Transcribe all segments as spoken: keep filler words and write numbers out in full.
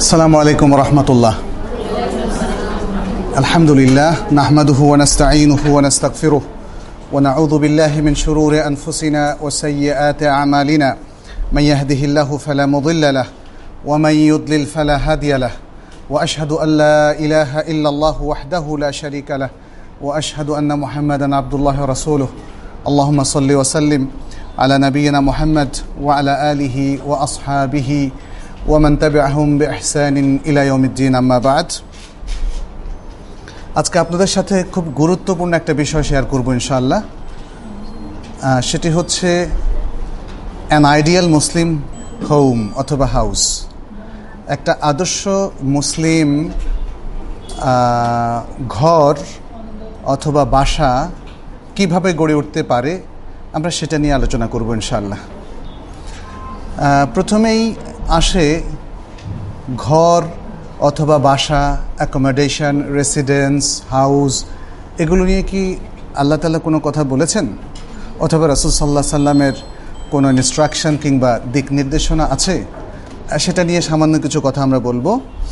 আসসালামু আলাইকুম ওয়া রাহমাতুল্লাহ। আলহামদুলিল্লাহ নাহমাদুহু ওয়া নাস্তাঈনুহু ওয়া নাস্তাগফিরুহু ওয়া নাউযু বিল্লাহি মিন শুরুরি আনফুসিনা ওয়া সাইয়্যাতি আমালিনা মান ইয়াহদিহিল্লাহু ফালা মুদিল্লা লাহু ওয়া মান ইউদ্লিল ফালা হাদিয়া লাহু ওয়া আশহাদু আল লা ইলাহা ইল্লাল্লাহু ওয়াহদাহু লা শারীকা লাহু ওয়া আশহাদু আন্না মুহাম্মাদান আবদুল্লাহি ওয়া রাসূলুহু। আল্লাহুম্মা সাল্লি ওয়া সাল্লিম আলা নাবিয়িনা মুহাম্মদ ওয়া আলা আলিহি ওয়া আসহাবিহি ওয়ামান তাবিআহুম বিইহসানিন ইলা ইয়াউমিদ্দিন, আম্মা বা'দ। আজকে আপনাদের সাথে খুব গুরুত্বপূর্ণ একটা বিষয় শেয়ার করব ইনশাআল্লাহ। সেটি হচ্ছে অ্যান আইডিয়াল মুসলিম হোম অথবা হাউস। একটা আদর্শ মুসলিম ঘর অথবা বাসা কিভাবে গড়ে উঠতে পারে, আমরা সেটা নিয়ে আলোচনা করব ইনশাআল্লাহ। প্রথমেই আসে ঘর অথবা বাসা, অ্যাকোমোডেশন, রেসিডেন্স, হাউস, এগুলো নিয়ে কি আল্লাহ তাআলা কোনো কথা বলেছেন অথবা রাসূল সাল্লাল্লাহু আলাইহি সাল্লামের কোনো ইনস্ট্রাকশন কিংবা দিক নির্দেশনা আছে? সেটা নিয়ে সামান্য কিছু কথা আমরা বলবো।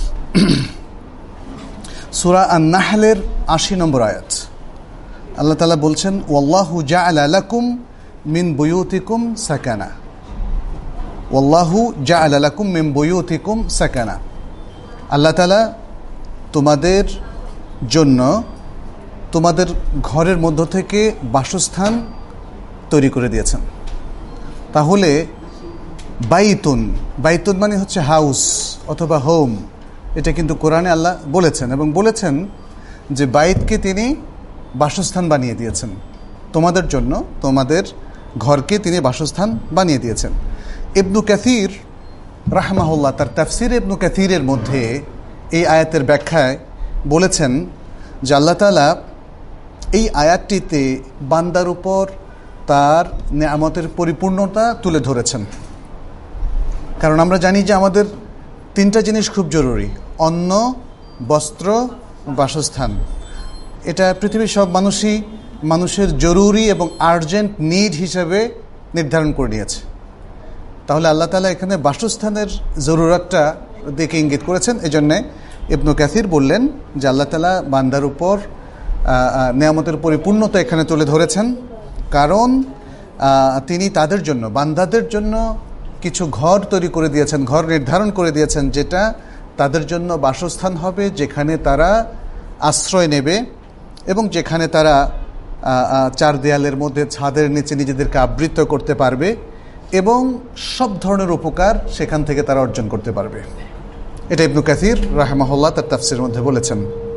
সূরা আন-নাহলের আশি নম্বর আয়াত, আল্লাহ তাআলা বলছেন, ওয়াল্লাহু জাআলা লাকুম মিন বুয়ুতিকুম সাকানা, ওয়াল্লাহু জাআলা লাকুম মিন বুয়ুতিকুম সাকানা। আল্লাহ তাআলা তোমাদের জন্য তোমাদের ঘরের মধ্য থেকে বাসস্থান তৈরি করে দিয়েছেন। তাহলে বাইতুন, বাইতুন মানে হচ্ছে হাউস অথবা হোম। এটা কিন্তু কোরআনে আল্লাহ বলেছেন এবং বলেছেন যে বাইতকে তিনি বাসস্থান বানিয়ে দিয়েছেন তোমাদের জন্য, তোমাদের ঘরকে তিনি বাসস্থান বানিয়ে দিয়েছেন। ইবনু কাসির রাহমাহুল্লাহ তার তাফসির ইবনু কাসিরের মধ্যে এই আয়াতের ব্যাখ্যায় বলেছেন যে আল্লাহ তাআলা এই আয়াতটিতে বান্দার উপর তার নেয়ামতের পরিপূর্ণতা তুলে ধরেছেন। কারণ আমরা জানি যে আমাদের তিনটা জিনিস খুব জরুরি: অন্ন, বস্ত্র, বাসস্থান। এটা পৃথিবীর সব মানুষই মানুষের জরুরি এবং আর্জেন্ট নিড হিসেবে নির্ধারণ করে নিয়েছে। তাহলে আল্লাহ তাআলা এখানে বাসস্থানের জরুরতটা দিকে ইঙ্গিত করেছেন। এই জন্যে ইবনু কাসির বললেন যে আল্লাহ তাআলা বান্দার উপর নেয়ামতের পরিপূর্ণতা এখানে তুলে ধরেছেন, কারণ তিনি তাদের জন্য, বান্দাদের জন্য কিছু ঘর তৈরি করে দিয়েছেন, ঘর নির্ধারণ করে দিয়েছেন, যেটা তাদের জন্য বাসস্থান হবে, যেখানে তারা আশ্রয় নেবে এবং যেখানে তারা চার দেয়ালের মধ্যে, ছাদের নিচে নিজেদেরকে আবৃত করতে পারবে এবং সব ধরনের উপকার সেখান থেকে তারা অর্জন করতে পারবে। এটা ইবনু কাসির রাহমাহুল্লাহ তার তাফসিরের মধ্যে বলেছেন।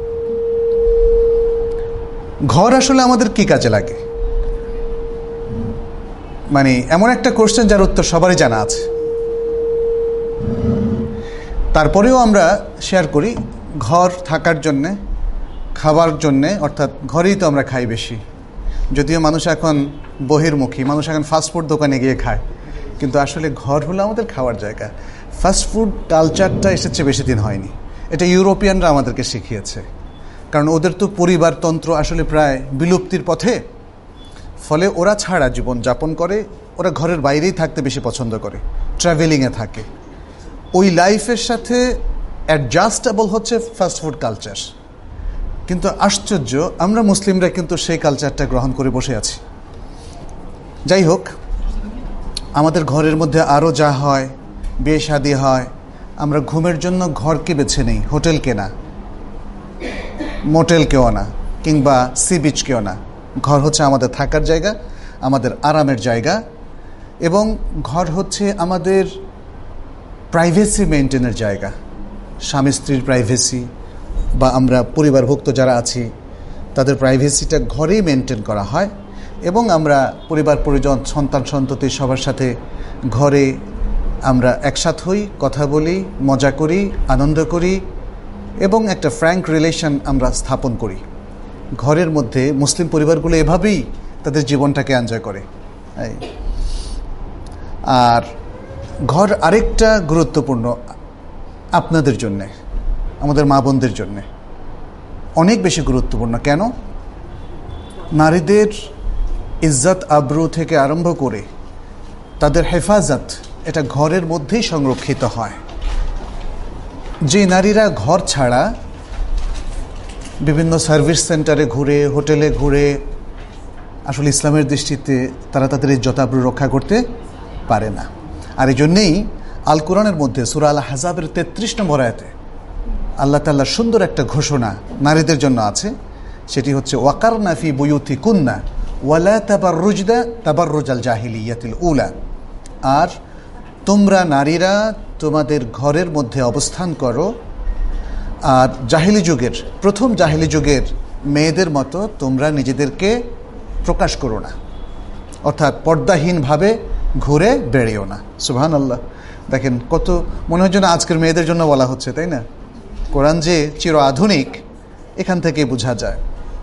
ঘর আসলে আমাদের কি কাজে লাগে? মানে এমন একটা কোশ্চেন যার উত্তর সবারই জানা আছে, তারপরেও আমরা শেয়ার করি। ঘর থাকার জন্যে, খাবার জন্যে, অর্থাৎ ঘরেই তো আমরা খাই বেশি। যদিও মানুষ এখন বহির্মুখী, মানুষ এখন ফাস্টফুড দোকানে গিয়ে খায়, কিন্তু আসলে ঘর হলো আমাদের খাওয়ার জায়গা। ফাস্টফুড কালচারটা এসেছে বেশি দিন হয়নি, এটা ইউরোপিয়ানরা আমাদেরকে শিখিয়েছে। কারণ ওদের তো পরিবারতন্ত্র আসলে প্রায় বিলুপ্তির পথে, ফলে ওরা ছাড়া জীবন যাপন করে, ওরা ঘরের বাইরেই থাকতে বেশি পছন্দ করে, ট্রাভেলিংয়ে থাকে। ওই লাইফের সাথে অ্যাডজাস্টেবল হচ্ছে ফাস্টফুড কালচার। কিন্তু আশ্চর্য, আমরা মুসলিমরা কিন্তু সেই কালচারটা গ্রহণ করে বসে আছি। যাই হোক, আমাদের ঘরের মধ্যে আরও যা হয়, বিয়ে শাদী হয়, আমরা ঘুমের জন্য ঘরকে বেছে নেই, হোটেলকে না, মোটেলকেও না, কিংবা সি বিচকেও না। ঘর হচ্ছে আমাদের থাকার জায়গা, আমাদের আরামের জায়গা, এবং ঘর হচ্ছে আমাদের প্রাইভেসি মেনটেনের জায়গা। স্বামী স্ত্রীর প্রাইভেসি বা আমরা পরিবারভুক্ত যারা আছি তাদের প্রাইভেসিটা ঘরেই মেনটেন করা হয়, এবং আমরা পরিবার পরিজন, সন্তান সন্ততি সবার সাথে ঘরে আমরা একসাথ হই, কথা বলি, মজা করি, আনন্দ করি এবং একটা ফ্র্যাঙ্ক রিলেশন আমরা স্থাপন করি। ঘরের মধ্যে মুসলিম পরিবারগুলো এভাবেই তাদের জীবনটাকে এনজয় করে। আর ঘর আরেকটা গুরুত্বপূর্ণ আপনাদের জন্যে, আমাদের মা বোনদের জন্যে অনেক বেশি গুরুত্বপূর্ণ। কেন? নারীদের ইজ্জত আবরু থেকে আরম্ভ করে তাদের হেফাজত, এটা ঘরের মধ্যেই সংরক্ষিত হয়। যে নারীরা ঘর ছাড়া বিভিন্ন সার্ভিস সেন্টারে ঘুরে, হোটেলে ঘুরে, আসলে ইসলামের দৃষ্টিতে তারা তাদের ইজ্জত-আবরু রক্ষা করতে পারে না। আর এই জন্যেই আল কোরআনের মধ্যে সূরা আল আহজাবের তেত্রিশ নম্বর আয়াতে আল্লাহ তাআলার সুন্দর একটা ঘোষণা নারীদের জন্য আছে, সেটি হচ্ছে ওয়াকারনা ফি বুয়ুতিকুন্না ওয়ালা তাবাররুজনা তাবাররুজাল জাহিলিয়াতিল উলা। আর তোমরা নারীরা তোমাদের ঘরের মধ্যে অবস্থান করো, আর জাহিলি যুগের প্রথম জাহিলি যুগের মেয়েদের মতো তোমরা নিজেদেরকে প্রকাশ করো না, অর্থাৎ পর্দাহীনভাবে ঘুরে বেড়েও না। সুবহানাল্লাহ। দেখেন কত মনে হয় যেন আজকের মেয়েদের জন্য বলা হচ্ছে, তাই না? কোরআন যে চির আধুনিক এখান থেকে বোঝা যায়।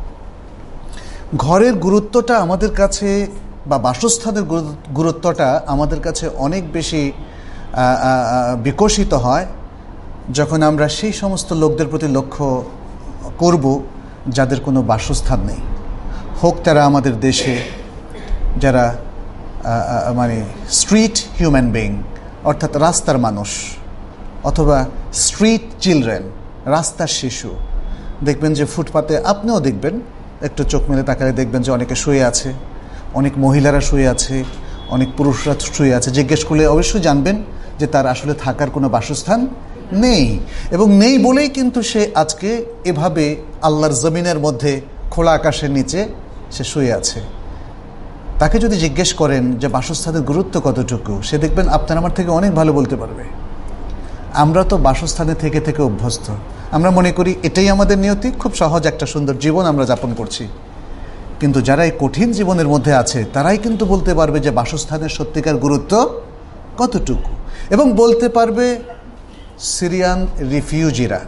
ঘরের গুরুত্বটা আমাদের কাছে, বা বাসস্থানের গুরুত্বটা আমাদের কাছে অনেক বেশি বিকশিত হয় যখন আমরা সেই সমস্ত লোকদের প্রতি লক্ষ্য করব যাদের কোনো বাসস্থান নেই, হোক তারা আমাদের দেশে যারা মানে স্ট্রিট হিউম্যান বিইং, অর্থাৎ রাস্তার মানুষ, অথবা স্ট্রিট চিলড্রেন, রাস্তার শিশু। দেখবেন যে ফুটপাতে আপনিও দেখবেন, একটু চোখ মেলে তাকালে দেখবেন যে অনেকে শুয়ে আছে, অনেক মহিলারা শুয়ে আছে, অনেক পুরুষরা শুয়ে আছে। জিজ্ঞেস করলে অবশ্যই জানবেন যে তার আসলে থাকার কোনো বাসস্থান নেই, এবং নেই বলেই কিন্তু সে আজকে এভাবে আল্লাহর জমিনের মধ্যে খোলা আকাশের নিচে সে শুয়ে আছে। তাকে যদি জিজ্ঞেস করেন যে বাসস্থানের গুরুত্ব কতটুকু, সে দেখবেন আপনার আমার থেকে অনেক ভালো বলতে পারবে। আমরা তো বাসস্থানে থেকে থেকে অভ্যস্ত, আমরা মনে করি এটাই আমাদের নিয়তি, খুব সহজ একটা সুন্দর জীবন আমরা যাপন করছি। কিন্তু যারা এই কঠিন জীবনের মধ্যে আছে তারাই কিন্তু বলতে পারবে যে বাসস্থানের সত্যিকার গুরুত্ব কতটুকু, এবং বলতে পারবে সিরিয়ান রিফিউজিরা,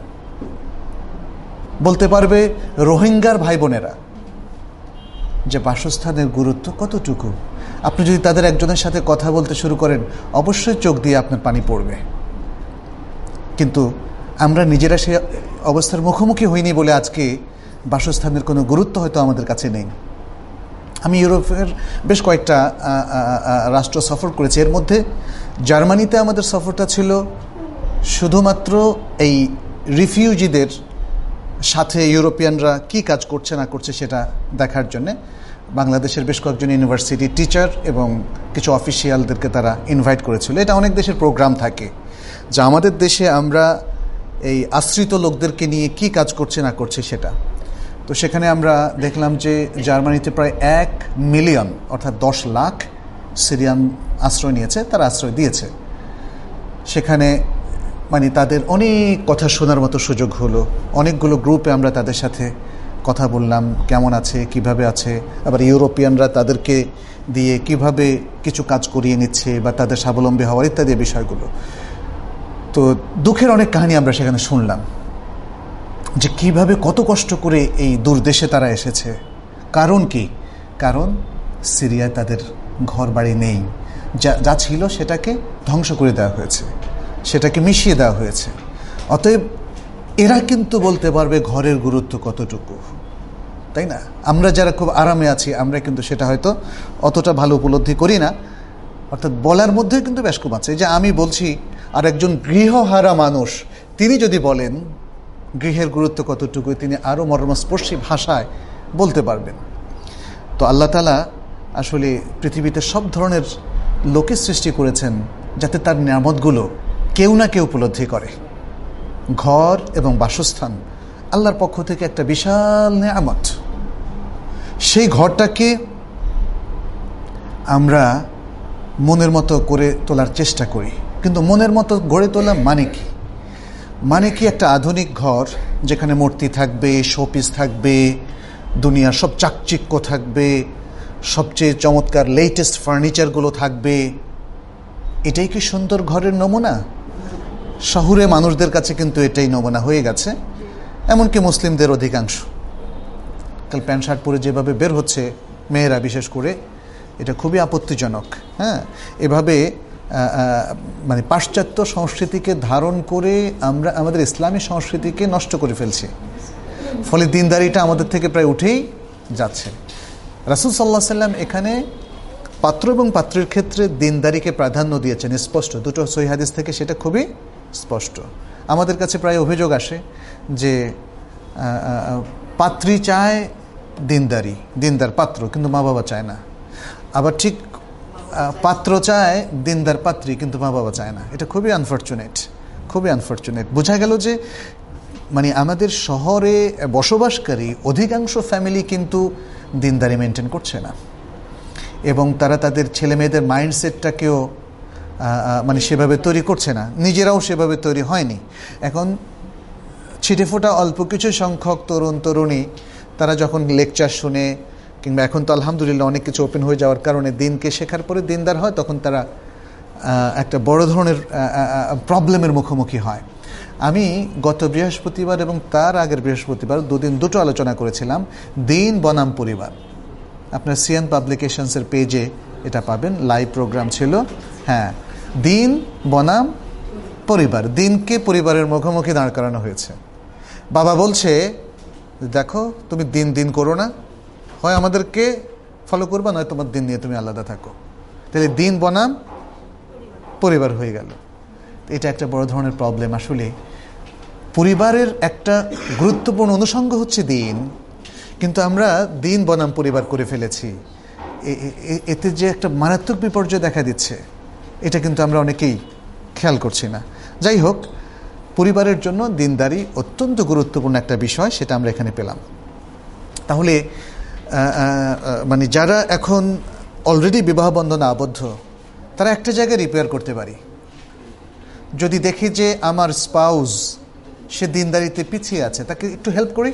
বলতে পারবে রোহিঙ্গার ভাই বোনেরা যে বাসস্থানের গুরুত্ব কতটুকু। আপনি যদি তাদের একজনের সাথে কথা বলতে শুরু করেন, অবশ্যই চোখ দিয়ে আপনার পানি পড়বে। কিন্তু আমরা নিজেরা সে অবস্থার মুখোমুখি হইনি বলে আজকে বাসস্থানের কোনো গুরুত্ব হয়তো আমাদের কাছে নেই। আমি ইউরোপের বেশ কয়েকটা রাষ্ট্র সফর করেছি, এর মধ্যে জার্মানিতে আমাদের সফরটা ছিল শুধুমাত্র এই রিফিউজিদের সাথে ইউরোপিয়ানরা কি কাজ করছে না করছে সেটা দেখার জন্যে। বাংলাদেশের বেশ কয়েকজন ইউনিভার্সিটি টিচার এবং কিছু অফিসিয়ালদেরকে তারা ইনভাইট করেছিল। এটা অনেক দেশের প্রোগ্রাম থাকে, যা আমাদের দেশে আমরা এই আশ্রিত লোকদেরকে নিয়ে কি কাজ করছে না করছে সেটা। তো সেখানে আমরা দেখলাম যে জার্মানিতে প্রায় এক মিলিয়ন অর্থাৎ দশ লাখ সিরিয়ান আশ্রয় নিয়েছে, তারা আশ্রয় দিয়েছে। সেখানে মানে তাদের অনেক কথা শোনার মতো সুযোগ হলো। অনেকগুলো গ্রুপে আমরা তাদের সাথে কথা বললাম, কেমন আছে, কিভাবে আছে, আবার ইউরোপিয়ানরা তাদেরকে দিয়ে কিভাবে কিছু কাজ করিয়ে নিচ্ছে বা তাদের স্বাবলম্বী হওয়ার ইত্যাদি বিষয়গুলো। তো দুঃখের অনেক কাহিনী আমরা সেখানে শুনলাম, যে কিভাবে কত কষ্ট করে এই দূর দেশে তারা এসেছে। কারণ কি? কারণ সিরিয়ায় তাদের ঘর বাড়ি নেই, যা যা ছিল সেটাকে ধ্বংস করে দেওয়া হয়েছে, সেটাকে মিশিয়ে দেওয়া হয়েছে। অতএব এরা কিন্তু বলতে পারবে ঘরের গুরুত্ব কতটুকু, তাই না? আমরা যারা খুব আরামে আছি আমরা কিন্তু সেটা হয়তো অতটা ভালো উপলব্ধি করি না। অর্থাৎ বলার মধ্যেও কিন্তু বেশ কম আছে। যে আমি বলছি, আর একজন গৃহহারা মানুষ তিনি যদি বলেন গৃহের গুরুত্ব কতটুকু, তিনি আরও মর্মস্পর্শী ভাষায় বলতে পারবেন। তো আল্লাহ তাআলা আসলে পৃথিবীতে সব ধরনের লোকের সৃষ্টি করেছেন যাতে তার নিয়ামতগুলো কেউ না কেউ উপলব্ধি করে। ঘর এবং বাসস্থান আল্লাহর পক্ষ থেকে একটা বিশাল নিয়ামত। সেই ঘরটাকে আমরা মনের মতো করে তোলার চেষ্টা করি, কিন্তু মনের মতো গড়ে তোলা মানে কি? মানে কি একটা আধুনিক ঘর যেখানে মূর্তি থাকবে, শোপিস থাকবে, দুনিয়ার সব চাকচিক্য থাকবে, সবচেয়ে চমৎকার লেটেস্ট ফার্নিচারগুলো থাকবে, এটাই কি সুন্দর ঘরের নমুনা? শহুরে মানুষদের কাছে কিন্তু এটাই নমুনা হয়ে গেছে, এমনকি মুসলিমদের অধিকাংশ। কাল প্যান্ট শার্ট পরে যেভাবে বের হচ্ছে মেয়েরা বিশেষ করে, এটা খুবই আপত্তিজনক। হ্যাঁ, এভাবে মানে পাশ্চাত্য সংস্কৃতিকে ধারণ করে আমরা আমাদের ইসলামী সংস্কৃতিকে নষ্ট করে ফেলছি। ফলে দিনদারিটা আমাদের থেকে প্রায় উঠেই যাচ্ছে। রাসূল সাল্লাল্লাহু আলাইহি সাল্লাম এখানে পাত্র এবং পাত্রীর ক্ষেত্রে দিনদারিকে প্রাধান্য দিয়েছেন, স্পষ্ট। দুটো সহিহ হাদিস থেকে সেটা খুবই স্পষ্ট। আমাদের কাছে প্রায় অভিযোগ আসে যে পাত্রী চায় দিনদারি, দিনদার পাত্র, কিন্তু মা বাবা চায় না। আবার ঠিক পাত্র চায় দিনদার পাত্রী, কিন্তু মা বাবা চায় না। এটা খুবই আনফর্চুনেট, খুবই আনফর্চুনেট। বোঝা গেল যে মানে আমাদের শহরে বসবাসকারী অধিকাংশ ফ্যামিলি কিন্তু দিনদারি মেনটেন করছে না, এবং তারা তাদের ছেলে মেয়েদের মাইন্ডসেটটাকেও মানে সেভাবে তৈরি করছে না, নিজেরাও সেভাবে তৈরি হয়নি। এখন ছিটেফোঁটা অল্প কিছু সংখ্যক তরুণ তরুণী তারা যখন লেকচার শুনে, কিংবা এখন তো আলহামদুলিল্লাহ অনেক কিছু ওপেন হয়ে যাওয়ার কারণে দিনকে শেখার পরে দিনদার হয়, তখন তারা একটা বড় ধরনের প্রবলেমের মুখোমুখি হয়। আমি গত বৃহস্পতিবার এবং তার আগের বৃহস্পতিবার দুদিন দুটো আলোচনা করেছিলাম, দিন বনাম পরিবার। আপনার সিএন পাবলিকেশনসের পেজে এটা পাবেন, লাইভ প্রোগ্রাম ছিল। হ্যাঁ, দিন বনাম পরিবার, দিনকে পরিবারের মুখোমুখি দাঁড় করানো হয়েছে। বাবা বলছে, দেখো তুমি দিন দিন করো না, হয় আমাদেরকে ফলো করবা, নয় তোমার দিন নিয়ে তুমি আলাদা থাকো। তাহলে দিন বনাম পরিবার হয়ে গেল। এটা একটা বড় ধরনের প্রবলেম। আসলে পরিবারের একটা গুরুত্বপূর্ণ অনুষঙ্গ হচ্ছে দিন, কিন্তু আমরা দিন বনাম পরিবার করে ফেলেছি। এতে যে একটা মারাত্মক বিপর্যয় দেখা দিচ্ছে, এটা কিন্তু আমরা অনেকেই খেয়াল করছি না। যাই হোক, পরিবারের জন্য দিনদারি অত্যন্ত গুরুত্বপূর্ণ একটা বিষয়, সেটা আমরা এখানে পেলাম। তাহলে মানে যারা এখন অলরেডি বিবাহ বন্ধনে আবদ্ধ, তারা একটা জায়গায় রিপেয়ার করতে পারি। যদি দেখি যে আমার স্পাউস সে দিনদারিতে পিছিয়ে আছে, তাকে একটু হেল্প করি,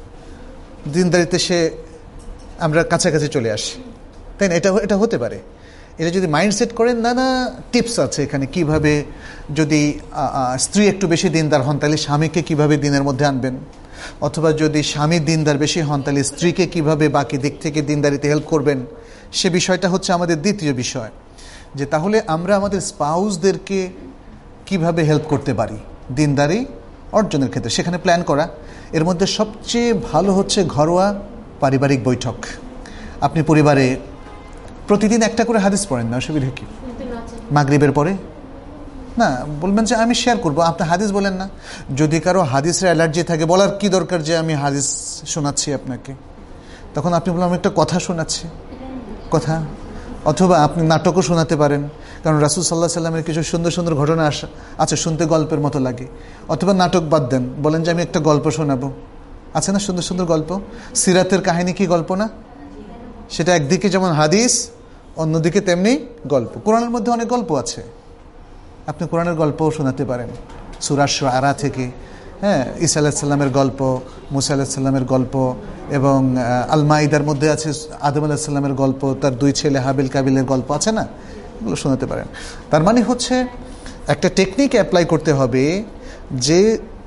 দিনদারিতে সে আমরা কাছাকাছি চলে আসি, তাই না? এটা এটা হতে পারে। এটা যদি মাইন্ডসেট করেন, নানা টিপস আছে এখানে, কিভাবে যদি স্ত্রী একটু বেশি দিনদার হন তাহলে স্বামীকে কিভাবে দিনের মধ্যে আনবেন, অথবা যদি স্বামী দিনদার বেশি হন তাহলে স্ত্রীকে কিভাবে বাকি দিক থেকে দিনদারিতে হেল্প করবেন, সে বিষয়টা হচ্ছে আমাদের দ্বিতীয় বিষয়। যে তাহলে আমরা আমাদের স্পাউসদেরকে কিভাবে হেল্প করতে পারি দিনদারি অর্জনের ক্ষেত্রে, সেখানে প্ল্যান করা। এর মধ্যে সবচেয়ে ভালো হচ্ছে ঘরোয়া পারিবারিক বৈঠক। আপনি পরিবারে প্রতিদিন একটা করে হাদিস পড়েন না, অসুবিধা কি? মাগরিবের পরে না, বলবেন যে আমি শেয়ার করবো, আপনি হাদিস বলেন না। যদি কারো হাদিসের অ্যালার্জি থাকে, বলার কি দরকার যে আমি হাদিস শোনাচ্ছি আপনাকে, তখন আপনি বললাম আমি একটা কথা শোনাচ্ছি, কথা। অথবা আপনি নাটকও শোনাতে পারেন, কারণ রাসূল সাল্লাল্লাহু আলাইহি সাল্লামের কিছু সুন্দর সুন্দর ঘটনা আছে, শুনতে গল্পের মতো লাগে। অথবা নাটক বাদ দেন, বলেন যে আমি একটা গল্প শোনাবো, আছে না সুন্দর সুন্দর গল্প? সিরাতের কাহিনী কি গল্প না? সেটা একদিকে যেমন হাদিস, অন্যদিকে তেমনি গল্প। কোরআনের মধ্যে অনেক গল্প আছে, আপনি কোরআনের গল্পও শোনাতে পারেন, সূরা শুআরা থেকে। হ্যাঁ, ঈসা আলাইহিস সালামের গল্প, মুসা আলাইহিস সালামের গল্প, এবং আল মাইদার মধ্যে আছে আদম আলাইহিস সালামের গল্প, তার দুই ছেলে হাবিল কাবিলের গল্প আছে না, এগুলো শোনাতে পারেন। তার মানে হচ্ছে একটা টেকনিক অ্যাপ্লাই করতে হবে, যে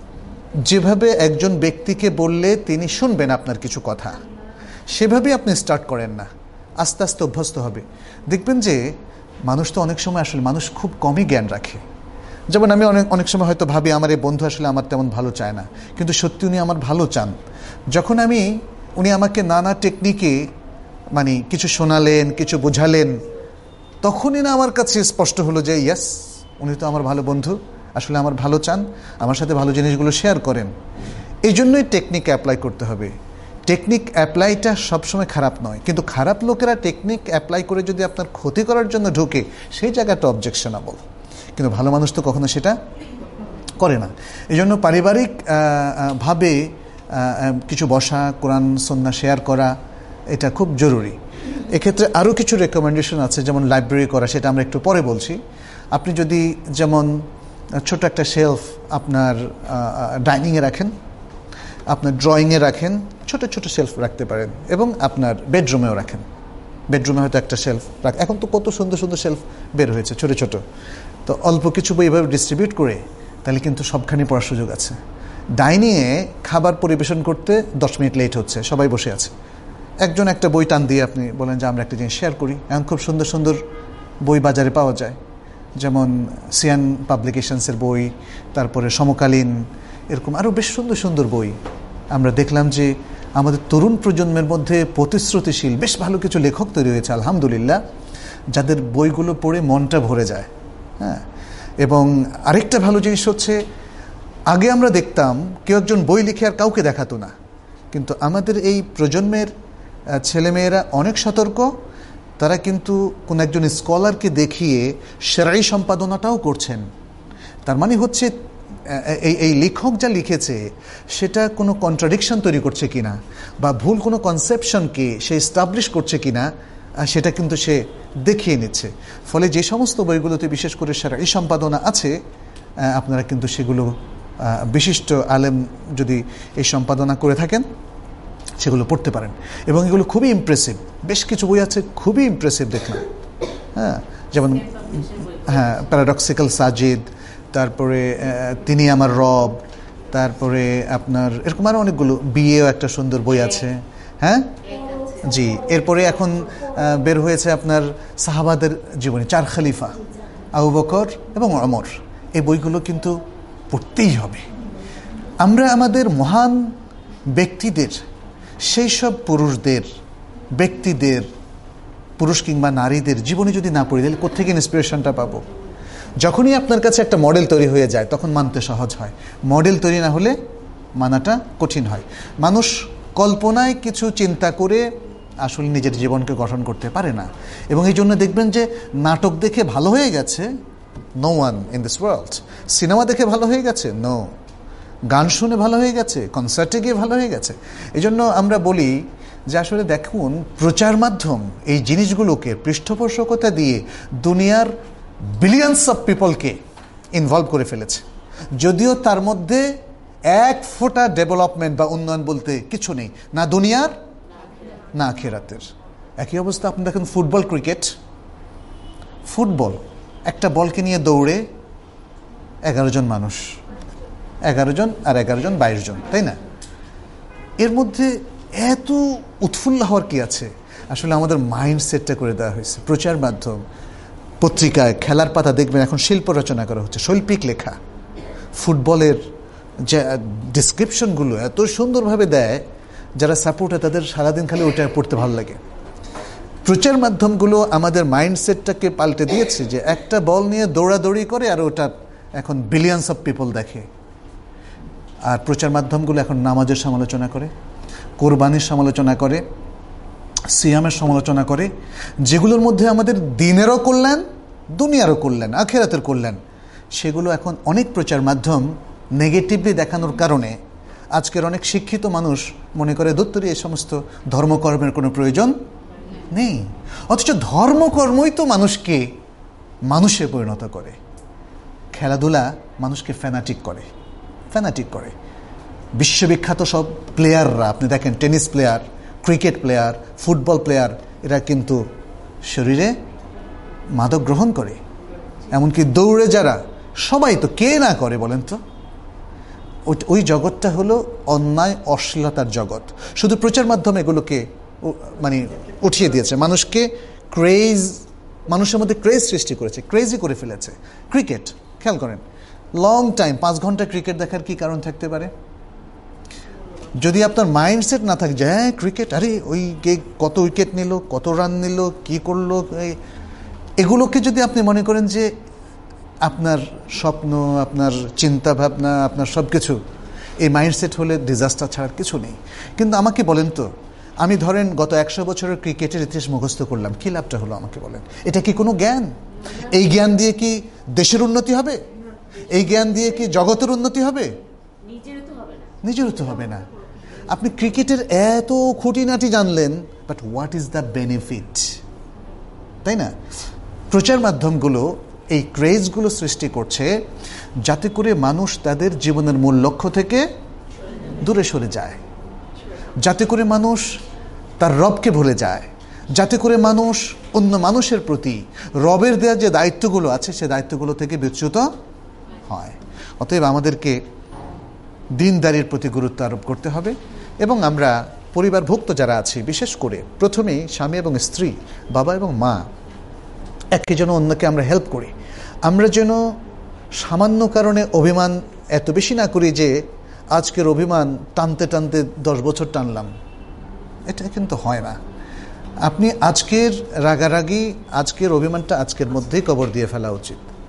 যেভাবে একজন ব্যক্তিকে বললে তিনি শুনবেন আপনার কিছু কথা, সেভাবেই আপনি স্টার্ট করেন না, আস্তে আস্তে অভ্যস্ত হবে। দেখবেন যে মানুষ তো অনেক সময় আসলে মানুষ খুব কমই জ্ঞান রাখে। যেমন আমি অনেক অনেক সময় হয়তো ভাবি আমার এই বন্ধু আসলে আমার তেমন ভালো চায় না, কিন্তু সত্যি উনি আমার ভালো চান। যখন আমি উনি আমাকে নানা টেকনিকে মানে কিছু শোনালেন, কিছু বোঝালেন, তখনই না আমার কাছে স্পষ্ট হলো যে ইয়াস, উনি তো আমার ভালো বন্ধু, আসলে আমার ভালো চান, আমার সাথে ভালো জিনিসগুলো শেয়ার করেন। এই জন্যই টেকনিক অ্যাপ্লাই করতে হবে। টেকনিক অ্যাপ্লাইটা সবসময় খারাপ নয়, কিন্তু খারাপ লোকেরা টেকনিক অ্যাপ্লাই করে যদি আপনার ক্ষতি করার জন্য ঢোকে, সেই জায়গাটা অবজেকশনাবল। কিন্তু ভালো মানুষ তো কখনো সেটা করে না। এই জন্য পারিবারিক ভাবে কিছু বসা, কোরআন সুন্নাহ শেয়ার করা, এটা খুব জরুরি। এক্ষেত্রে আরও কিছু রেকমেন্ডেশন আছে, যেমন লাইব্রেরি করা, সেটা আমরা একটু পরে বলছি। আপনি যদি যেমন ছোট একটা শেলফ আপনার ডাইনিংয়ে রাখেন, আপনার ড্রয়িংয়ে রাখেন, ছোট ছোট শেলফ রাখতে পারেন, এবং আপনার বেডরুমেও রাখেন। বেডরুমে হয়তো একটা শেলফ রাখ, এখন তো কত সুন্দর সুন্দর শেলফ বের হয়েছে ছোট ছোট, তো অল্প কিছু বই এভাবে ডিস্ট্রিবিউট করে তাহলে কিন্তু সবখানে পড়ার সুযোগ আছে। ডাইনিংয়ে খাবার পরিবেশন করতে দশ মিনিট লেট হচ্ছে, সবাই বসে আছে, একজন একটা বই টান দিয়ে আপনি বলেন যে আমরা একটা জিনিস শেয়ার করি। এখন খুব সুন্দর সুন্দর বই বাজারে পাওয়া যায়, যেমন সিয়ান পাবলিকেশনসের বই, তারপরে সমকালীন, এরকম আরও বেশ সুন্দর সুন্দর বই। আমরা দেখলাম যে আমাদের তরুণ প্রজন্মের মধ্যে প্রতিশ্রুতিশীল বেশ ভালো কিছু লেখক তৈরি হয়েছে আলহামদুলিল্লাহ, যাদের বইগুলো পড়ে মনটা ভরে যায়। হ্যাঁ, এবং আরেকটা ভালো জিনিস হচ্ছে আগে আমরা দেখতাম কেউ একজন বই লিখে আর কাউকে দেখাতো না, কিন্তু আমাদের এই প্রজন্মের ছেলেমেয়েরা অনেক সতর্ক। তারা কিন্তু কোন একজন স্কলারকে দেখিয়ে শরঈ সম্পাদনাটাও করছেন। তার মানে হচ্ছে এই এই লেখক যা লিখেছে সেটা কোনো কন্ট্রাডিকশন তৈরি করছে কিনা বা ভুল কোনো কনসেপশনকে সে এস্টাবলিশ করছে কিনা সেটা কিন্তু সে দেখিয়ে নিচ্ছে। ফলে যে সমস্ত বইগুলোতে বিশেষ করে শরঈ সম্পাদনা আছে, আপনারা কিন্তু সেগুলো বিশিষ্ট আলেম যদি এই সম্পাদনা করে থাকেন সেগুলো পড়তে পারেন, এবং এগুলো খুবই ইমপ্রেসিভ। বেশ কিছু বই আছে খুবই ইমপ্রেসিভ দেখলাম, হ্যাঁ, যেমন হ্যাঁ প্যারাডক্সিক্যাল সাজিদ, তারপরে তিনি আমার রব, তারপরে আপনার এরকম আরও অনেকগুলো, বিয়েও একটা সুন্দর বই আছে, হ্যাঁ জি। এরপরে এখন বের হয়েছে আপনার সাহাবাদের জীবনী, চার খলিফা আবু বকর এবং ওমর। এই বইগুলো কিন্তু পড়তেই হবে। আমরা আমাদের মহান ব্যক্তিদের, সেই সব পুরুষদের, ব্যক্তিদের, পুরুষ কিংবা নারীদের জীবনে যদি না পড়ি তাহলে কোত্থেকে ইন্সপিরেশনটা পাবো? যখনই আপনার কাছে একটা মডেল তৈরি হয়ে যায় তখন মানতে সহজ হয়, মডেল তৈরি না হলে মানাটা কঠিন হয়। মানুষ কল্পনায় কিছু চিন্তা করে আসলে নিজের জীবনকে গঠন করতে পারে না, এবং এই জন্য দেখবেন যে নাটক দেখে ভালো হয়ে গেছে, no one in this world. Cinema দেখে ভালো হয়ে গেছে, নো। গান শুনে ভালো হয়ে গেছে, কনসার্টে গিয়ে ভালো হয়ে গেছে। এই জন্য আমরা বলি যে আসলে দেখুন, প্রচার মাধ্যম এই জিনিসগুলোকে পৃষ্ঠপোষকতা দিয়ে দুনিয়ার বিলিয়ন্স অফ পিপলকে ইনভলভ করে ফেলেছে, যদিও তার মধ্যে এক ফোঁটা ডেভেলপমেন্ট বা উন্নয়ন বলতে কিছু নেই, না দুনিয়ার না আখিরাতের। একই অবস্থা আপনি দেখেন ফুটবল, ক্রিকেট। ফুটবল একটা বলকে নিয়ে দৌড়ে এগারো জন মানুষ, এগারো জন আর এগারো জন বাইশ জন, তাই না? এর মধ্যে এত উৎফুল্ল হওয়ার কি আছে? আসলে আমাদের মাইন্ডসেটটা করে দেওয়া হয়েছে। প্রচার মাধ্যম, পত্রিকায়, খেলার পাতা দেখবেন এখন শিল্প রচনা করা হচ্ছে, শৈল্পিক লেখা। ফুটবলের যে ডিসক্রিপশনগুলো এত সুন্দরভাবে দেয়, যারা সাপোর্টার তাদের সারাদিন খালি ওইটা পড়তে ভালো লাগে। প্রচার মাধ্যমগুলো আমাদের মাইন্ডসেটটাকে পাল্টে দিয়েছে, যে একটা বল নিয়ে দৌড়াদৌড়ি করে আর ওটা এখন বিলিয়ন্স অফ পিপল দেখে। আর প্রচার মাধ্যমগুলো এখন নামাজের সমালোচনা করে, কোরবানির সমালোচনা করে, সিয়ামের সমালোচনা করে, যেগুলোর মধ্যে আমাদের দিনেরও কল্যাণ, দুনিয়ারও কল্যাণ, আখিরাতের কল্যাণ, সেগুলো এখন অনেক প্রচার মাধ্যম নেগেটিভলি দেখানোর কারণে আজকের অনেক শিক্ষিত মানুষ মনে করে দত্তরি এই সমস্ত ধর্মকর্মের কোনো প্রয়োজন নেই। অথচ ধর্মকর্মই তো মানুষকে মানুষে পরিণত করে। খেলাধুলা মানুষকে ফ্যানাটিক করে, ফ্যানাটিক করে। বিশ্ববিখ্যাত সব প্লেয়াররা আপনি দেখেন, tennis player, cricket player, football player, এরা কিন্তু শরীরে মাদক গ্রহণ করে। এমনকি দৌড়ে যারা, সবাই তো, কে না করে বলেন তো? ওই জগৎটা হলো অন্যায় অশ্লীলতার জগৎ। শুধু প্রচার মাধ্যমে এগুলোকে মানে উঠিয়ে দিয়েছে, মানুষকে ক্রেজ, মানুষের মধ্যে ক্রেজ সৃষ্টি করেছে, ক্রেজি করে ফেলেছে। ক্রিকেট খেয়াল করেন, লং টাইম পাঁচ ঘন্টা ক্রিকেট দেখার কি কারণ থাকতে পারে? যদি আপনার মাইন্ডসেট না থাকে যে হ্যাঁ ক্রিকেট, আরে ওই কে কত উইকেট নিল, কত রান নিল, কি করলো, এগুলোকে যদি আপনি মনে করেন যে আপনার স্বপ্ন, আপনার চিন্তা ভাবনা, আপনার সব কিছু, এই মাইন্ডসেট হলে ডিজাস্টার ছাড়ার কিছু নেই। কিন্তু আমাকে বলেন তো, আমি ধরেন গত একশো বছরের ক্রিকেটের ইতিহাস মুখস্থ করলাম, কী লাভটা হলো আমাকে বলেন? এটা কি কোনো জ্ঞান? এই জ্ঞান দিয়ে কি দেশের উন্নতি হবে? এই জ্ঞান দিয়ে কি জগতের উন্নতি হবে? নিজেরও তো হবে না। আপনি ক্রিকেটের এত খুঁটিনাটি জানলেন, but what is the benefit? তাই না? প্রচার মাধ্যমগুলো এই ক্রেজগুলো সৃষ্টি করছে যাতে করে মানুষ তাদের জীবনের মূল লক্ষ্য থেকে দূরে সরে যায়, যাতে করে মানুষ তার রবকে ভুলে যায়, যাতে করে মানুষ অন্য মানুষের প্রতি রবের দেওয়া যে দায়িত্বগুলো আছে সে দায়িত্বগুলো থেকে বিচ্যুত হয়। অতএব আমাদেরকে দিনদারির প্রতি গুরুত্ব আরোপ করতে হবে, এবং আমরা পরিবারভুক্ত যারা আছি, বিশেষ করে প্রথমেই স্বামী এবং স্ত্রী, বাবা এবং মা, একে যেন অন্যকে আমরা হেল্প করি। আমরা যেন সামান্য কারণে অভিমান এত বেশি না করি যে আজকের অভিমান টানতে টানতে দশ বছর টানলাম, এটা কিন্তু হয় না। আপনি আজকের রাগারাগি, আজকের অভিমানটা আজকের মধ্যেই কবর দিয়ে ফেলা উচিত।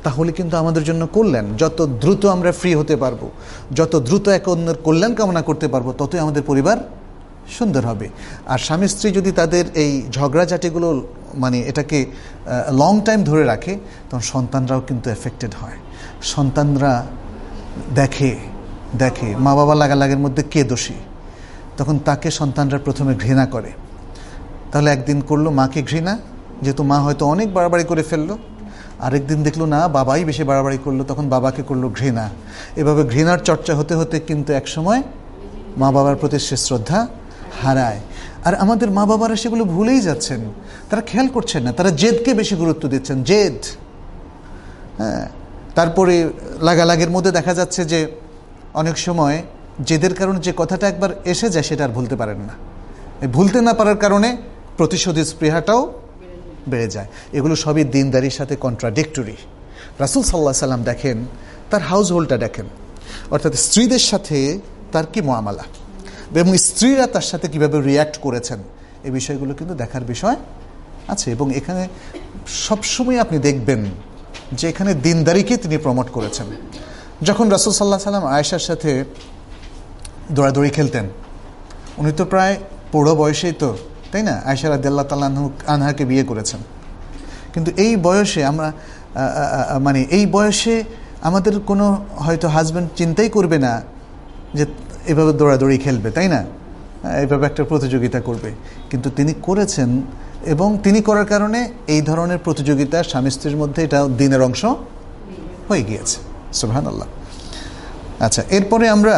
তাহলে কিন্তু আমাদের জন্য কল্যাণ। যত দ্রুত আমরা ফ্রি হতে পারবো, যত দ্রুত এক অন্যের কল্যাণ কামনা করতে পারবো, ততই আমাদের পরিবার সুন্দর হবে। আর স্বামী স্ত্রী যদি তাদের এই ঝগড়াঝাটিগুলো মানে এটাকে লং টাইম ধরে রাখে, তখন সন্তানরাও কিন্তু এফেক্টেড হয়। সন্তানরা দেখে দেখে মা বাবা লাগালাগের মধ্যে কে দোষী, তখন তাকে সন্তানরা প্রথমে ঘৃণা করে। তাহলে একদিন করলো মাকে ঘৃণা, যেহেতু মা হয়তো অনেক বাড়াবাড়ি করে ফেললো। আরেকদিন দেখলো না, বাবাই বেশি বাড়াবাড়ি করলো, তখন বাবাকে করলো ঘৃণা। এভাবে ঘৃণার চর্চা হতে হতে কিন্তু একসময় মা বাবার প্রতি সে শ্রদ্ধা হারায়। আর আমাদের মা বাবারা সেগুলো ভুলেই যাচ্ছেন, তারা খেয়াল করছেন না, তারা জেদকে বেশি গুরুত্ব দিচ্ছেন, জেদ। হ্যাঁ, তারপরে লাগালাগের মধ্যে দেখা যাচ্ছে যে অনেক সময় জেদের কারণে যে কথাটা একবার এসে যায় সেটা আর ভুলতে পারেন না। এই ভুলতে না পারার কারণে প্রতিশোধী স্পৃহাটাও বেড়ে যায়। এগুলো সবই দিনদারির সাথে কন্ট্রাডিক্টরি। রাসূল সাল্লাল্লাহু আলাইহি সাল্লাম দেখেন, তার হাউস হোল্ডটা দেখেন, অর্থাৎ স্ত্রীদের সাথে তার কি মুআমালা এবং স্ত্রীরা তার সাথে কিভাবে রিয়্যাক্ট করেছেন, এই বিষয়গুলো কিন্তু দেখার বিষয় আছে। এবং এখানে সবসময় আপনি দেখবেন যে এখানে দিনদারিকে তিনি প্রমোট করেছেন। যখন রাসূল সাল্লাল্লাহু আলাইহি সাল্লাম আয়েশার সাথে দৌড়াদৌড়ি খেলতেন, উনি তো প্রায় পুরো বয়সেই তো, তাই না, আয়েশা রাদিয়াল্লাহু তাআলা আনহাকে বিয়ে করেছেন। কিন্তু এই বয়সে আমরা মানে এই বয়সে আমাদের কোনো হয়তো হাজব্যান্ড চিন্তাই করবে না যে এভাবে দৌড়াদৌড়ি খেলবে, তাই না, এইভাবে একটা প্রতিযোগিতা করবে। কিন্তু তিনি করেছেন, এবং তিনি করার কারণে এই ধরনের প্রতিযোগিতা স্বামী স্ত্রীর মধ্যে এটা দিনের অংশ হয়ে গিয়েছে। সুবহানাল্লাহ। আচ্ছা, এরপরে আমরা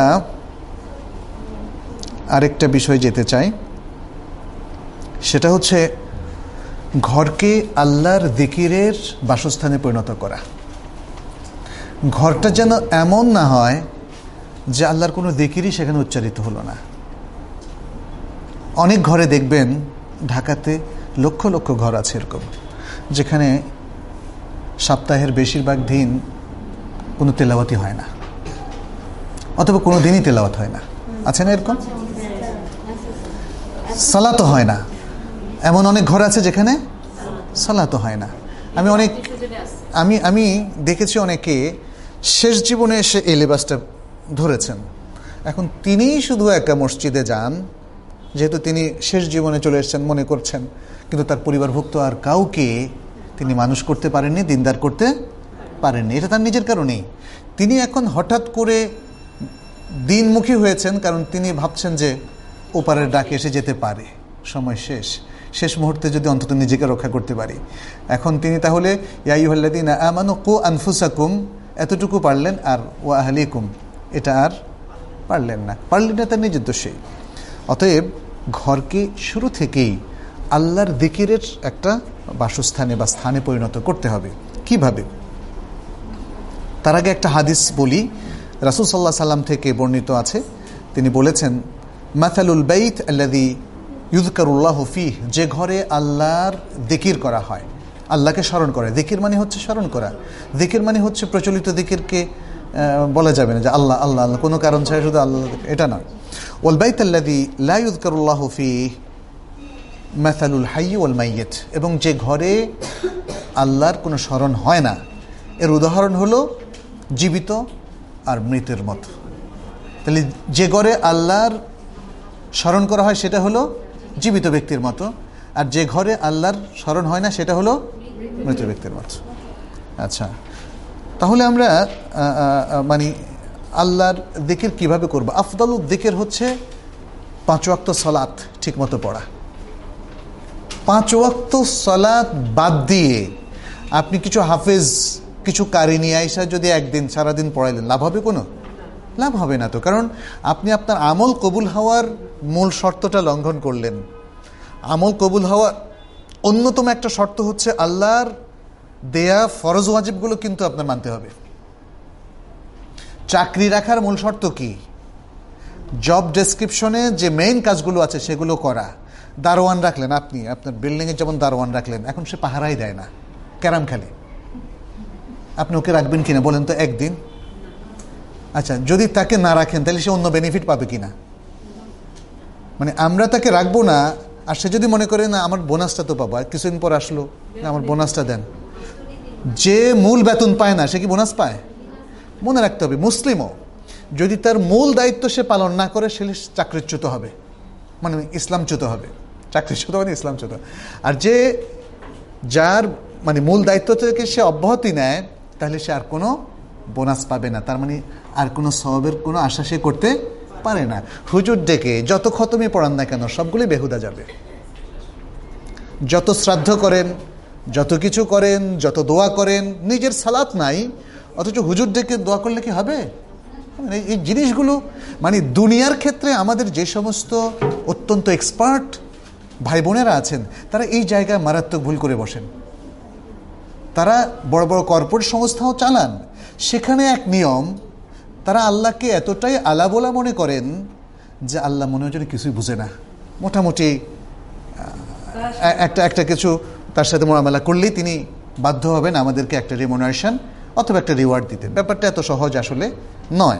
আরেকটা বিষয় যেতে চাই, সেটা হচ্ছে ঘরকে আল্লাহর যিকিরের বাসস্থানে পরিণত করা। ঘরটা যেন এমন না হয় যে আল্লাহর কোনো যিকিরই সেখানে উচ্চারিত হলো না। অনেক ঘরে দেখবেন, ঢাকাতে লক্ষ লক্ষ ঘর আছে এরকম, যেখানে সপ্তাহের বেশিরভাগ দিন কোনো তেলাওয়াতি হয় না, অথবা কোনো দিনই তেলাওয়াত হয় না। আছে না এরকম? সালাতও হয় না। এমন অনেক ঘর আছে যেখানে সালাতও হয় না। আমি অনেক আমি আমি দেখেছি অনেকে শেষ জীবনে এসে এই লেবাসটা ধরেছেন। এখন তিনিই শুধু একা মসজিদে যান, যেহেতু তিনি শেষ জীবনে চলে এসেছেন মনে করছেন, কিন্তু তার পরিবারভুক্ত আর কাউকে তিনি মানুষ করতে পারেননি, দিনদার করতে পারেননি। এটা তার নিজের কারণেই। তিনি এখন হঠাৎ করে দিনমুখী হয়েছেন, কারণ তিনি ভাবছেন যে ওপারের ডাকে এসে যেতে পারে, সময় শেষ, শেষ মুহূর্তে যদি অন্তত নিজেকে রক্ষা করতে পারি। এখন তিনি তাহলে ইয়া আইয়ুহাল্লাযীনা আমানু কু আনফুসাকুম এতটুকু পারলেন, আর ওয়া আহলিকুম এটা আর পারলেন না। পারলেন না তার নিজের দোষেই। অতএব ঘরকে শুরু থেকেই আল্লাহর যিকিরের একটা বাসস্থানে বা স্থানে পরিণত করতে হবে। কিভাবে? তার আগে একটা হাদিস বলি, রাসূল সাল্লাল্লাহু আলাইহি সাল্লাম থেকে বর্ণিত আছে। তিনি বলেছেন, মাসালুল বাইত আল্লাযী ইউযকারুল্লাহু ফীহ, যে ঘরে আল্লাহর যিকির করা হয়, আল্লাহকে স্মরণ করে। যিকির মানে হচ্ছে স্মরণ করা। যিকির মানে হচ্ছে প্রচলিত যিকিরকে বলা যাবে না যে আল্লাহ আল্লাহ আল্লাহ, কোনো কারণ ছাড়া শুধু আল্লাহ, এটা নয়। ওয়াল বাইত আল্লাযী লা ইউযকারুল্লাহু ফীহ মাসালুল হাইয়্যি ওয়াল মাইয়িত, এবং যে ঘরে আল্লাহর কোনো স্মরণ হয় না, এর উদাহরণ হলো জীবিত আর মৃতের মতো। তাহলে যে ঘরে আল্লাহর স্মরণ করা হয় সেটা হলো জীবিত ব্যক্তির মতো, আর যে ঘরে আল্লাহর স্মরণ হয় না সেটা হলো মৃত ব্যক্তির মতো। আচ্ছা, তাহলে আমরা মানে আল্লাহর যিকির কিভাবে করব? আফদালুল যিকির হচ্ছে পাঁচ ওয়াক্ত সালাত ঠিক মতো পড়া। পাঁচ ওয়াক্ত সালাত বাদ দিয়ে আপনি কিছু হাফেজ, কিছু কারি নিয়ে আইসা যদি একদিন সারাদিন পড়াইলেন, লাভ হবে? কোনো লাভ হবে না তো। কারণ আপনি আপনার আমল কবুল হওয়ার মূল শর্তটা লঙ্ঘন করলেন। আমল কবুল হওয়ার অন্যতম একটা শর্ত হচ্ছে আল্লাহর দেয়া ফরজ ওয়াজিবগুলো কিন্তু আপনার মানতে হবে। চাকরি রাখার মূল শর্ত কি? জব ডেসক্রিপশনে যে মেইন কাজগুলো আছে সেগুলো করা। দারোয়ান রাখলেন আপনি, আপনার বিল্ডিংয়ে যেমন দারোয়ান রাখলেন, এখন সে পাহারাই দেয় না, ক্যারাম খেলে, আপনি ওকে রাখবেন কিনা বলেন তো একদিন? আচ্ছা, যদি তাকে না রাখেন তাহলে সে অন্য বেনিফিট পাবে কিনা? মানে আমরা তাকে রাখবো না, আর সে যদি মনে করে না আমার বোনাসটা তো পাবো, আর কিছুদিন পর আসলো আমার বোনাসটা দেন, যে মূল বেতন পায় না সে কি বোনাস পায়? মনে রাখতে হবে, মুসলিমও যদি তার মূল দায়িত্ব সে পালন না করে সে চাকরিচ্যুত হবে, মানে ইসলামচ্যুত হবে। চাকরিচ্যুত মানে ইসলামচ্যুত। আর যে যার মানে মূল দায়িত্ব থেকে সে অব্যাহতি নেয় তাহলে সে আর কোনো বোনাস পাবে না, তার মানে আর কোনো সওয়াবের কোনো আশা সে করতে পারে না। হুজুর ডেকে যত খতমই পড়ান না কেন সবগুলি বেহুদা যাবে। যত শ্রাদ্ধ করেন, যত কিছু করেন, যত দোয়া করেন, নিজের সালাত নাই, অথচ হুজুর ডেকে দোয়া করলে কি হবে? মানে এই জিনিসগুলো মানে দুনিয়ার ক্ষেত্রে আমাদের যে সমস্ত অত্যন্ত এক্সপার্ট ভাই বোনেরা আছেন তারা এই জায়গায় মারাত্মক ভুল করে বসেন। তারা বড় বড় কর্পোরেট সংস্থাও চালান, সেখানে এক নিয়ম, তারা আল্লাহকে এতটাই আলাবোলা মনে করেন যে আল্লাহ মনে হয় যেন কিছুই বুঝে না, মোটামুটি একটা একটা কিছু তার সাথে মোকাবেলা করলেই তিনি বাধ্য হবেন আমাদেরকে একটা রিমুনারেশন অথবা একটা রিওয়ার্ড দিতে। ব্যাপারটা এত সহজ আসলে নয়।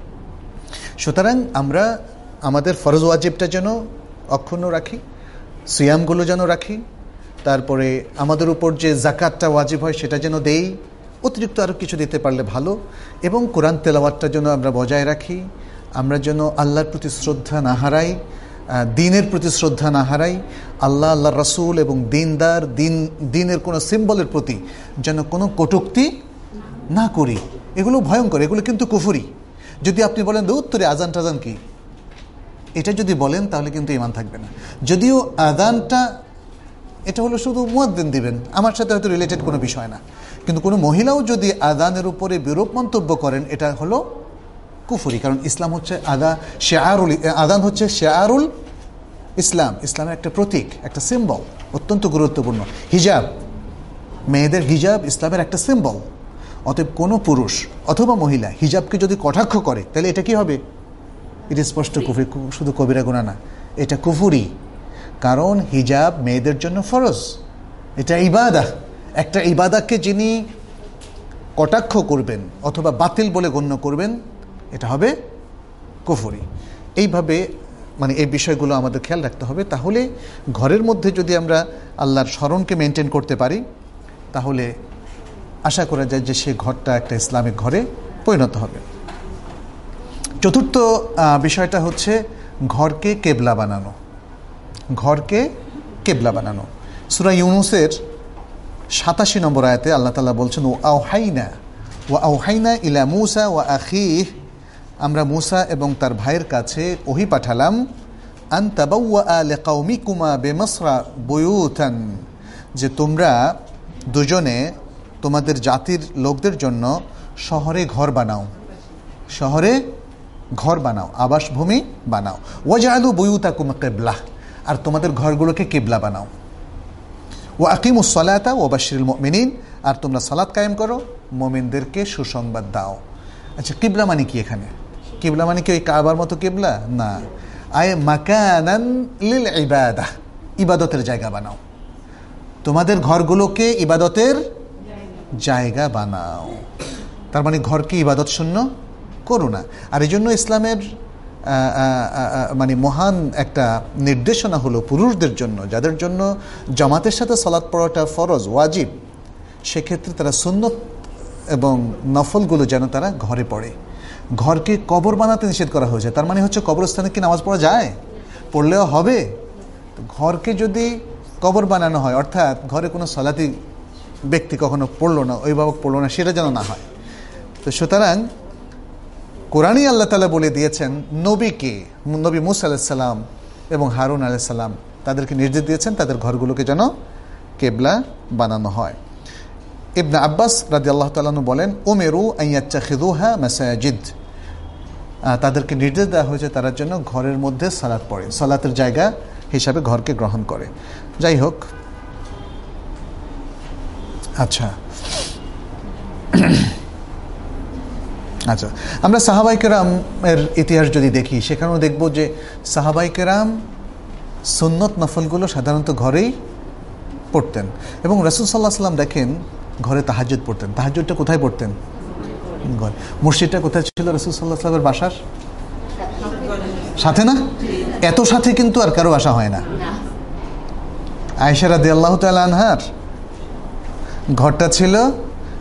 সুতরাং আমরা আমাদের ফরজ ওয়াজিবটা যেন অক্ষুণ্ণ রাখি, সিয়ামগুলো যেন রাখি, তারপরে আমাদের উপর যে জাকাতটা ওয়াজিব হয় সেটা যেন দেই, অতিরিক্ত আরও কিছু দিতে পারলে ভালো, এবং কোরআন তেলাওয়াতটা যেন আমরা বজায় রাখি, আমরা যেন আল্লাহর প্রতি শ্রদ্ধা না হারাই, দিনের প্রতি শ্রদ্ধা না হারাই, আল্লাহ আল্লাহ রাসূল এবং দিনদার দিন দিনের কোনো সিম্বলের প্রতি যেন কোনো কটূক্তি না করি। এগুলো ভয়ঙ্কর, এগুলো কিন্তু কুফরি। যদি আপনি বলেন দে উত্তরে আজান টাজান কি, এটা যদি বলেন তাহলে কিন্তু ঈমান থাকবে না। যদিও আজানটা এটা হলো শুধু মুয়াজ্জিন দিবেন, আমার সাথে হয়তো রিলেটেড কোনো বিষয় না, কিন্তু কোনো মহিলাও যদি আজানের উপরে বিরূপ মন্তব্য করেন এটা হলো কুফরি। কারণ ইসলাম হচ্ছে আদা শেয়ারুল আদান হচ্ছে শেয়ারুল ইসলাম, ইসলামের একটা প্রতীক, একটা সিম্বল, অত্যন্ত গুরুত্বপূর্ণ। হিজাব, মেয়েদের হিজাব ইসলামের একটা সিম্বল। অতএব কোনো পুরুষ অথবা মহিলা হিজাবকে যদি কটাক্ষ করে তাহলে এটা কি হবে? এটা স্পষ্ট কুফরি, শুধু কবিরা গুনাহ না, এটা কুফরি। কারণ হিজাব মেয়েদের জন্য ফরজ, এটা ইবাদত। একটা ইবাদতকে যিনি কটাক্ষ করবেন অথবা বাতিল বলে গণ্য করবেন এটা হবে কুফরি। এইভাবে মানে এই বিষয়গুলো আমাদের খেয়াল রাখতে হবে। তাহলে ঘরের মধ্যে যদি আমরা আল্লাহর স্মরণকে মেনটেন করতে পারি তাহলে আশা করা যায় যে সে ঘরটা একটা ইসলামিক ঘরে পরিণত হবে। চতুর্থ বিষয়টা হচ্ছে ঘরকে কেবলা বানানো। ঘরকে কেবলা বানানো সূরা ইউনূসের সাতাশি নম্বর আয়াতে আল্লাহ তাআলা বলছেন, ও আওহাইনা ওয়া আওহাইনা ইলা মূসা ওয়া আখিহি, আমরা মূসা এবং তার ভাইয়ের কাছে ওহী পাঠালাম, আন তাবাওয়া লিকাওমিকুমা বিমিসরা বুয়ুতান, যে তোমরা দুজনে তোমাদের জাতির লোকদের জন্য শহরে ঘর বানাও, শহরে ঘর বানাও, আবাসভূমি বানাও। ওয়াজআলু বুয়ুতাকুম কিবলা, আর তোমাদের ঘরগুলোকে কিবলা বানাও। ওয়া আকিমুস সালাতা ওয়া বাশশিরিল মুমিনিন, আর তোমরা সালাত কায়েম করো, মুমিনদেরকে সুসংবাদ দাও। আচ্ছা, কিবলা মানে কি? এখানে কিবলা মানে কি ওই কাবার মতো কিবলা না, আয় মাকানান লিল ইবাদাহ, ইবাদতের জায়গা বানাও, তোমাদের ঘরগুলোকে ইবাদতের জায়গা বানাও। তার মানে ঘরকে ইবাদত শূন্য করো না। আর এই জন্য ইসলামের মানে মহান একটা নির্দেশনা হলো পুরুষদের জন্য, যাদের জন্য জামাতের সাথে সালাত পড়াটা ফরজ ওয়াজিব, সেক্ষেত্রে তারা সুন্নত এবং নফলগুলো যেন তারা ঘরে পড়ে। ঘরকে কবর বানাতে নিষেধ করা হয়েছে, তার মানে হচ্ছে কবরস্থানে কি নামাজ পড়া যায়? পড়লেও হবে। তো ঘরকে যদি কবর বানানো হয়, অর্থাৎ ঘরে কোনো সালাতি ব্যক্তি কখনো পড়লো না, অভিভাবক পড়লো না, সেটা যেন না হয়। তো সুতরাং কোরআনই আল্লাহ তাআলা বলে দিয়েছেন নবীকে, নবী মূসা আলাইহিস সালাম এবং হারুন আলাইহিস সালাম তাদেরকে নির্দেশ দিয়েছেন তাদের ঘরগুলোকে যেন কেবলা বানানো হয়। ইবনে আব্বাস রাদিয়াল্লাহু তাআলা আনহু বলেন, উমিরু আন ইয়াত্তাখিযুহা মাসাজিদ, তাদেরকে নির্দেশ দেওয়া হয়েছে তারা যেন ঘরের মধ্যে সালাত পড়ে, সালাতের জায়গা হিসাবে ঘরকে গ্রহণ করে। যাই হোক, আচ্ছা আচ্ছা আমরা সাহাবায়ে কেরামের ইতিহাস যদি দেখি সেখানেও দেখব যে সাহাবায়ে কেরাম সুন্নত নফলগুলো সাধারণত ঘরেই পড়তেন, এবং রাসূল সাল্লাল্লাহু আলাইহি ওয়াসাল্লাম দেখেন ঘরে তাহাজ্জুদ পড়তেন। তাহাজ্জুদটা কোথায় পড়তেন? ঘর। মসজিদটা কোথায় ছিল রাসূল সাল্লাল্লাহু আলাইহি ওয়াসাল্লামের বাসার সাথে না? এত সাথে কিন্তু আর কারো বাসা হয় না। আয়েশা রাদিয়াল্লাহু তাআলা আনহার ঘরটা ছিল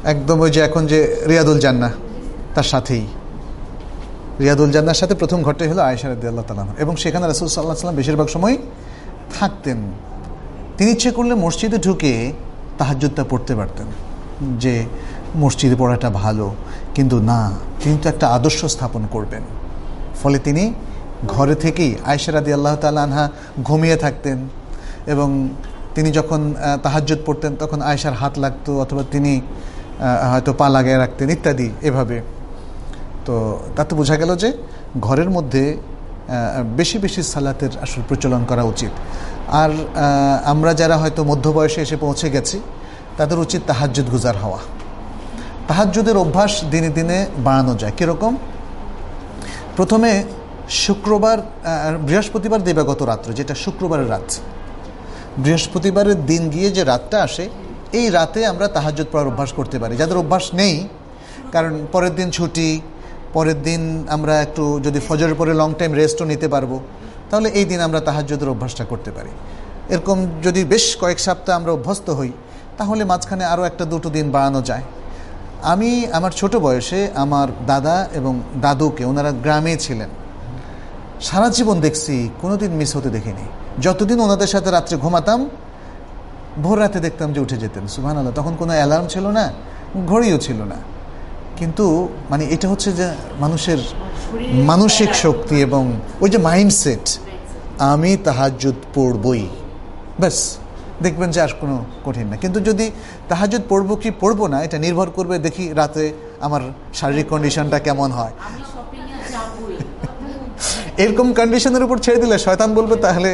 একদম ওই যে এখন যে রিয়াদুল জান্নাহ তার সাথেই, রিয়াদুল জান্নাহর সাথে প্রথম ঘরটাই হলো আয়েশা রাদিয়াল্লাহু তাআলা, এবং সেখানে রাসূল সাল্লাল্লাহু আলাইহি ওয়াসাল্লাম বেশিরভাগ সময় থাকতেন। তিনি ইচ্ছে করলে মসজিদে ঢুকে তাহাজ্জুদটা পড়তে পারতেন, যে মসজিদে পড়াটা ভালো, কিন্তু না, তিনি তো একটা আদর্শ স্থাপন করবেন। ফলে তিনি ঘরে থেকেই, আয়েশা রাদিয়াল্লাহু তাআলা আনহা ঘুমিয়ে থাকতেন এবং তিনি যখন তাহাজ্জুদ পড়তেন তখন আয়েশার হাত লাগতো, অথবা তিনি হয়তো পা লাগিয়ে রাখতেন ইত্যাদি এভাবে। তো তাতে বোঝা গেল যে ঘরের মধ্যে বেশি বেশি সালাতের আসলে প্রচলন করা উচিত। আর আমরা যারা হয়তো মধ্য বয়সে এসে পৌঁছে গেছি তাদের উচিত তাহাজ্জুদ গুজার হওয়া। তাহাজ্জুদের অভ্যাস দিনে দিনে বাড়ানো যায়। কীরকম? প্রথমে শুক্রবার, বৃহস্পতিবার দিবাগত রাত্রে, যেটা শুক্রবারের রাত, বৃহস্পতিবারের দিন গিয়ে যে রাতটা আসে, এই রাতে আমরা তাহাজ্জুদ পড়ার অভ্যাস করতে পারি। যাদের অভ্যাস নেই, কারণ পরের দিন ছুটি, পরের দিন আমরা একটু যদি ফজরের পরে লং টাইম রেস্টও নিতে পারবো, তাহলে এই দিন আমরা তাহাজ্জুদের অভ্যাসটা করতে পারি। এরকম যদি বেশ কয়েক সপ্তাহ আমরা অভ্যস্ত হই, তাহলে মাঝখানে আরও একটা দুটো দিন বাড়ানো যায়। আমি আমার ছোট বয়সে আমার দাদা এবং দাদুকে, ওনারা গ্রামে ছিলেন, সারা জীবন দেখছি, কোনো দিন মিস হতে দেখিনি। যতদিন ওনাদের সাথে রাত্রে ঘুমাতাম, ভোর রাতে দেখতাম যে উঠে যেতেন। সুবহানাল্লাহ। তখন কোনো অ্যালার্ম ছিল না, ঘড়িও ছিল না, কিন্তু মানে এটা হচ্ছে যে মানুষের মানসিক শক্তি এবং ওই যে মাইন্ডসেট, আমি তাহাজ্জুদ পড়বই, ব্যাস, দেখবেন যে আর কোনো কঠিন না। কিন্তু যদি তাহাজ্জুদ পড়বো কি পড়বো না, এটা নির্ভর করবে দেখি রাতে আমার শারীরিক কন্ডিশনটা কেমন হয়। এরকম কন্ডিশনের উপর ছেড়ে দিলে শয়তান বলবে তাহলে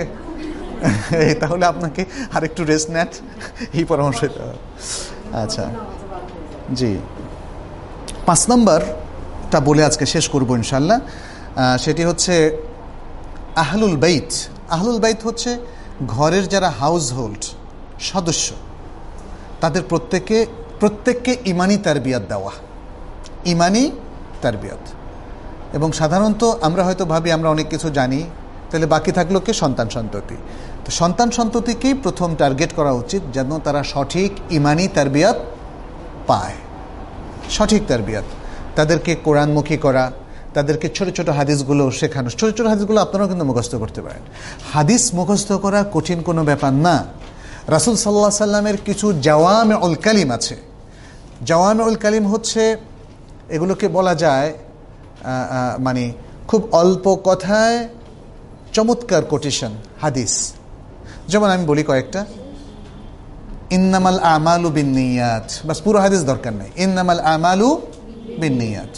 তাহলে আপনাকে আর একটু রেস্ট নেট, এই পরামর্শ দিতে হবে। আচ্ছা জি, পাঁচ নম্বরটা বলে আজকে শেষ করবো ইনশাল্লাহ। সেটি হচ্ছে আহলুল বাইত। আহলুল বাইত হচ্ছে ঘরের যারা হাউস হোল্ড সদস্য, তাদের প্রত্যেকে প্রত্যেককে ইমানি তারবিয়াত দেওয়া, ইমানি তারবিয়াত। এবং সাধারণত আমরা হয়তো ভাবি আমরা অনেক কিছু জানি, তাহলে বাকি থাকলো কি? সন্তান সন্ততি। তো সন্তান সন্ততিকেই প্রথম টার্গেট করা উচিত, যেন তারা সঠিক ইমানি তারবিয়াত পায়। সঠিক তারবিয়াত, তাদেরকে কোরআনমুখী করা, তাদেরকে ছোট ছোট হাদিসগুলো শেখানো। ছোট ছোট হাদিসগুলো আপনারাও কিন্তু মুখস্থ করতে পারেন। হাদিস মুখস্থ করা কঠিন কোনো ব্যাপার না। রাসূল সাল্লাল্লাহু আলাইহি সাল্লামের কিছু জাওয়ামিউল কালিম আছে। জাওয়ামিউল কালিম হচ্ছে, এগুলোকে বলা যায় মানে খুব অল্প কথায় চমৎকার কোটেশন হাদিস। যেমন আমি বলি কয়েকটা, ইন্নামাল আমালু বিন্নিয়াত, বাস, পুরো হাদিস দরকার নেই। ইন্নামাল আমালু বিন্নিয়াত,